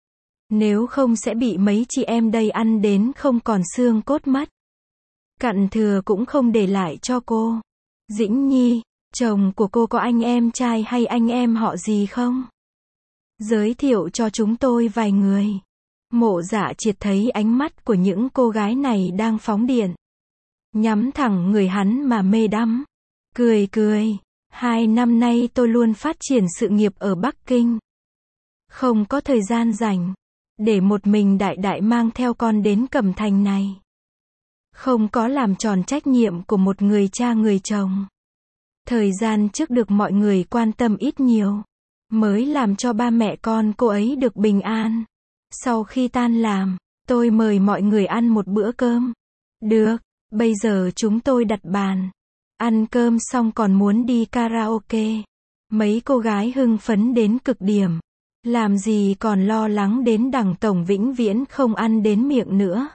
Nếu không sẽ bị mấy chị em đây ăn đến không còn xương cốt mất. Cặn thừa cũng không để lại cho cô. Dĩnh Nhi, chồng của cô có anh em trai hay anh em họ gì không? Giới thiệu cho chúng tôi vài người. Mộ Dạ Triệt thấy ánh mắt của những cô gái này đang phóng điện. Nhắm thẳng người hắn mà mê đắm. Cười cười. Hai năm nay tôi luôn phát triển sự nghiệp ở Bắc Kinh. Không có thời gian rảnh. Để một mình đại đại mang theo con đến Cẩm Thành này. Không có làm tròn trách nhiệm của một người cha người chồng. Thời gian trước được mọi người quan tâm ít nhiều. Mới làm cho ba mẹ con cô ấy được bình an. Sau khi tan làm, tôi mời mọi người ăn một bữa cơm. Được, bây giờ chúng tôi đặt bàn. Ăn cơm xong còn muốn đi karaoke. Mấy cô gái hưng phấn đến cực điểm. Làm gì còn lo lắng đến đằng tổng vĩnh viễn không ăn đến miệng nữa.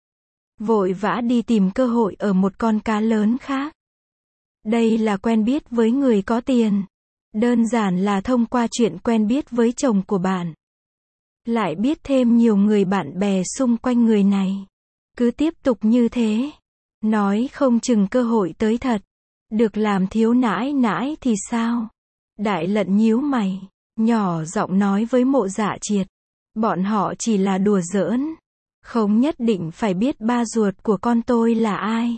Vội vã đi tìm cơ hội ở một con cá lớn khác. Đây là quen biết với người có tiền. Đơn giản là thông qua chuyện quen biết với chồng của bạn. Lại biết thêm nhiều người bạn bè xung quanh người này. Cứ tiếp tục như thế. Nói không chừng cơ hội tới thật. Được làm thiếu nãi nãi thì sao? Đại Lận nhíu mày. Nhỏ giọng nói với Mộ Dạ Triệt. Bọn họ chỉ là đùa giỡn. Không nhất định phải biết ba ruột của con tôi là ai.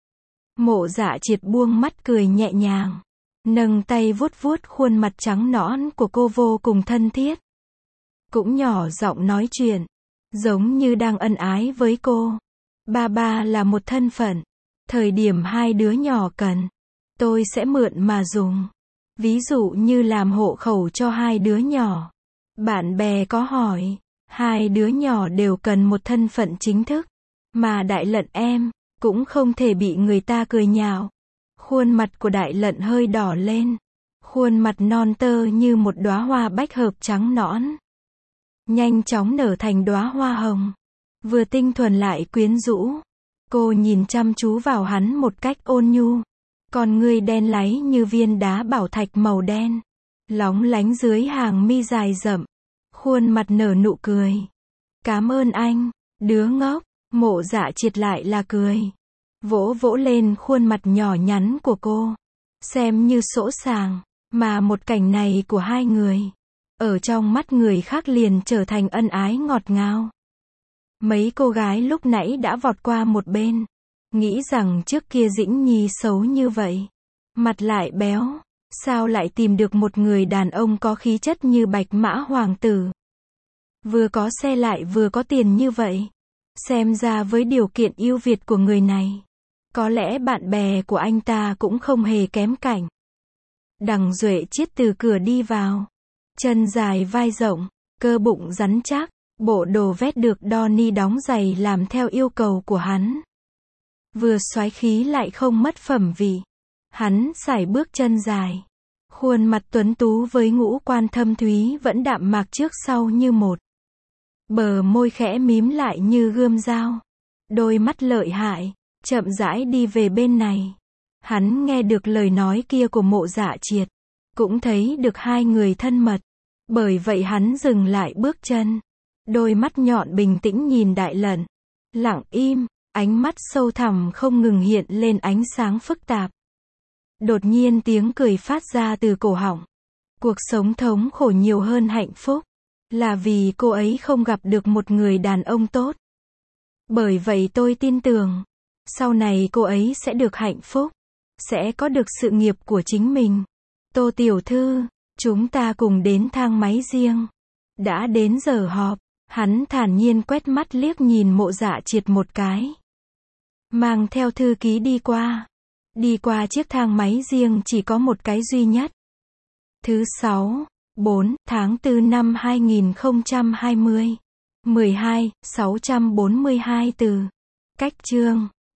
Mộ Dạ Triệt buông mắt cười nhẹ nhàng. Nâng tay vuốt vuốt khuôn mặt trắng nõn của cô vô cùng thân thiết. Cũng nhỏ giọng nói chuyện. Giống như đang ân ái với cô. Ba ba là một thân phận. Thời điểm hai đứa nhỏ cần. Tôi sẽ mượn mà dùng. Ví dụ như làm hộ khẩu cho hai đứa nhỏ. Bạn bè có hỏi. Hai đứa nhỏ đều cần một thân phận chính thức. Mà Đại Lận em, cũng không thể bị người ta cười nhạo. Khuôn mặt của Đại Lận hơi đỏ lên. Khuôn mặt non tơ như một đóa hoa bách hợp trắng nõn. Nhanh chóng nở thành đóa hoa hồng. Vừa tinh thuần lại quyến rũ. Cô nhìn chăm chú vào hắn một cách ôn nhu. Con ngươi đen láy như viên đá bảo thạch màu đen. Lóng lánh dưới hàng mi dài rậm. Khuôn mặt nở nụ cười. Cảm ơn anh, đứa ngốc. Mộ Dạ Triệt lại là cười. Vỗ vỗ lên khuôn mặt nhỏ nhắn của cô. Xem như sỗ sàng. Mà một cảnh này của hai người. Ở trong mắt người khác liền trở thành ân ái ngọt ngào. Mấy cô gái lúc nãy đã vọt qua một bên. Nghĩ rằng trước kia Dĩnh Nhi xấu như vậy. Mặt lại béo. Sao lại tìm được một người đàn ông có khí chất như Bạch Mã Hoàng tử. Vừa có xe lại vừa có tiền như vậy. Xem ra với điều kiện ưu việt của người này. Có lẽ bạn bè của anh ta cũng không hề kém cạnh. Đằng Duệ Chiết từ cửa đi vào. Chân dài vai rộng. Cơ bụng rắn chắc. Bộ đồ vét được Donnie đóng giày làm theo yêu cầu của hắn. Vừa xoái khí lại không mất phẩm vị. Hắn sải bước chân dài. Khuôn mặt tuấn tú với ngũ quan thâm thúy vẫn đạm mạc trước sau như một. Bờ môi khẽ mím lại như gươm dao. Đôi mắt lợi hại. Chậm rãi đi về bên này. Hắn nghe được lời nói kia của Mộ Dạ Triệt. Cũng thấy được hai người thân mật. Bởi vậy hắn dừng lại bước chân. Đôi mắt nhọn bình tĩnh nhìn Đại Lận. Lặng im. Ánh mắt sâu thẳm không ngừng hiện lên ánh sáng phức tạp. Đột nhiên tiếng cười phát ra từ cổ họng. Cuộc sống thống khổ nhiều hơn hạnh phúc. Là vì cô ấy không gặp được một người đàn ông tốt. Bởi vậy tôi tin tưởng. Sau này cô ấy sẽ được hạnh phúc. Sẽ có được sự nghiệp của chính mình. Tô tiểu thư, chúng ta cùng đến thang máy riêng. Đã đến giờ họp. Hắn thản nhiên quét mắt liếc nhìn Mộ Dạ Triệt một cái. Mang theo thư ký đi qua. Đi qua chiếc thang máy riêng chỉ có một cái duy nhất. Thứ sáu, bốn tháng tư năm hai nghìn không trăm hai mươi. mười hai, sáu trăm bốn mươi hai từ. Cách chương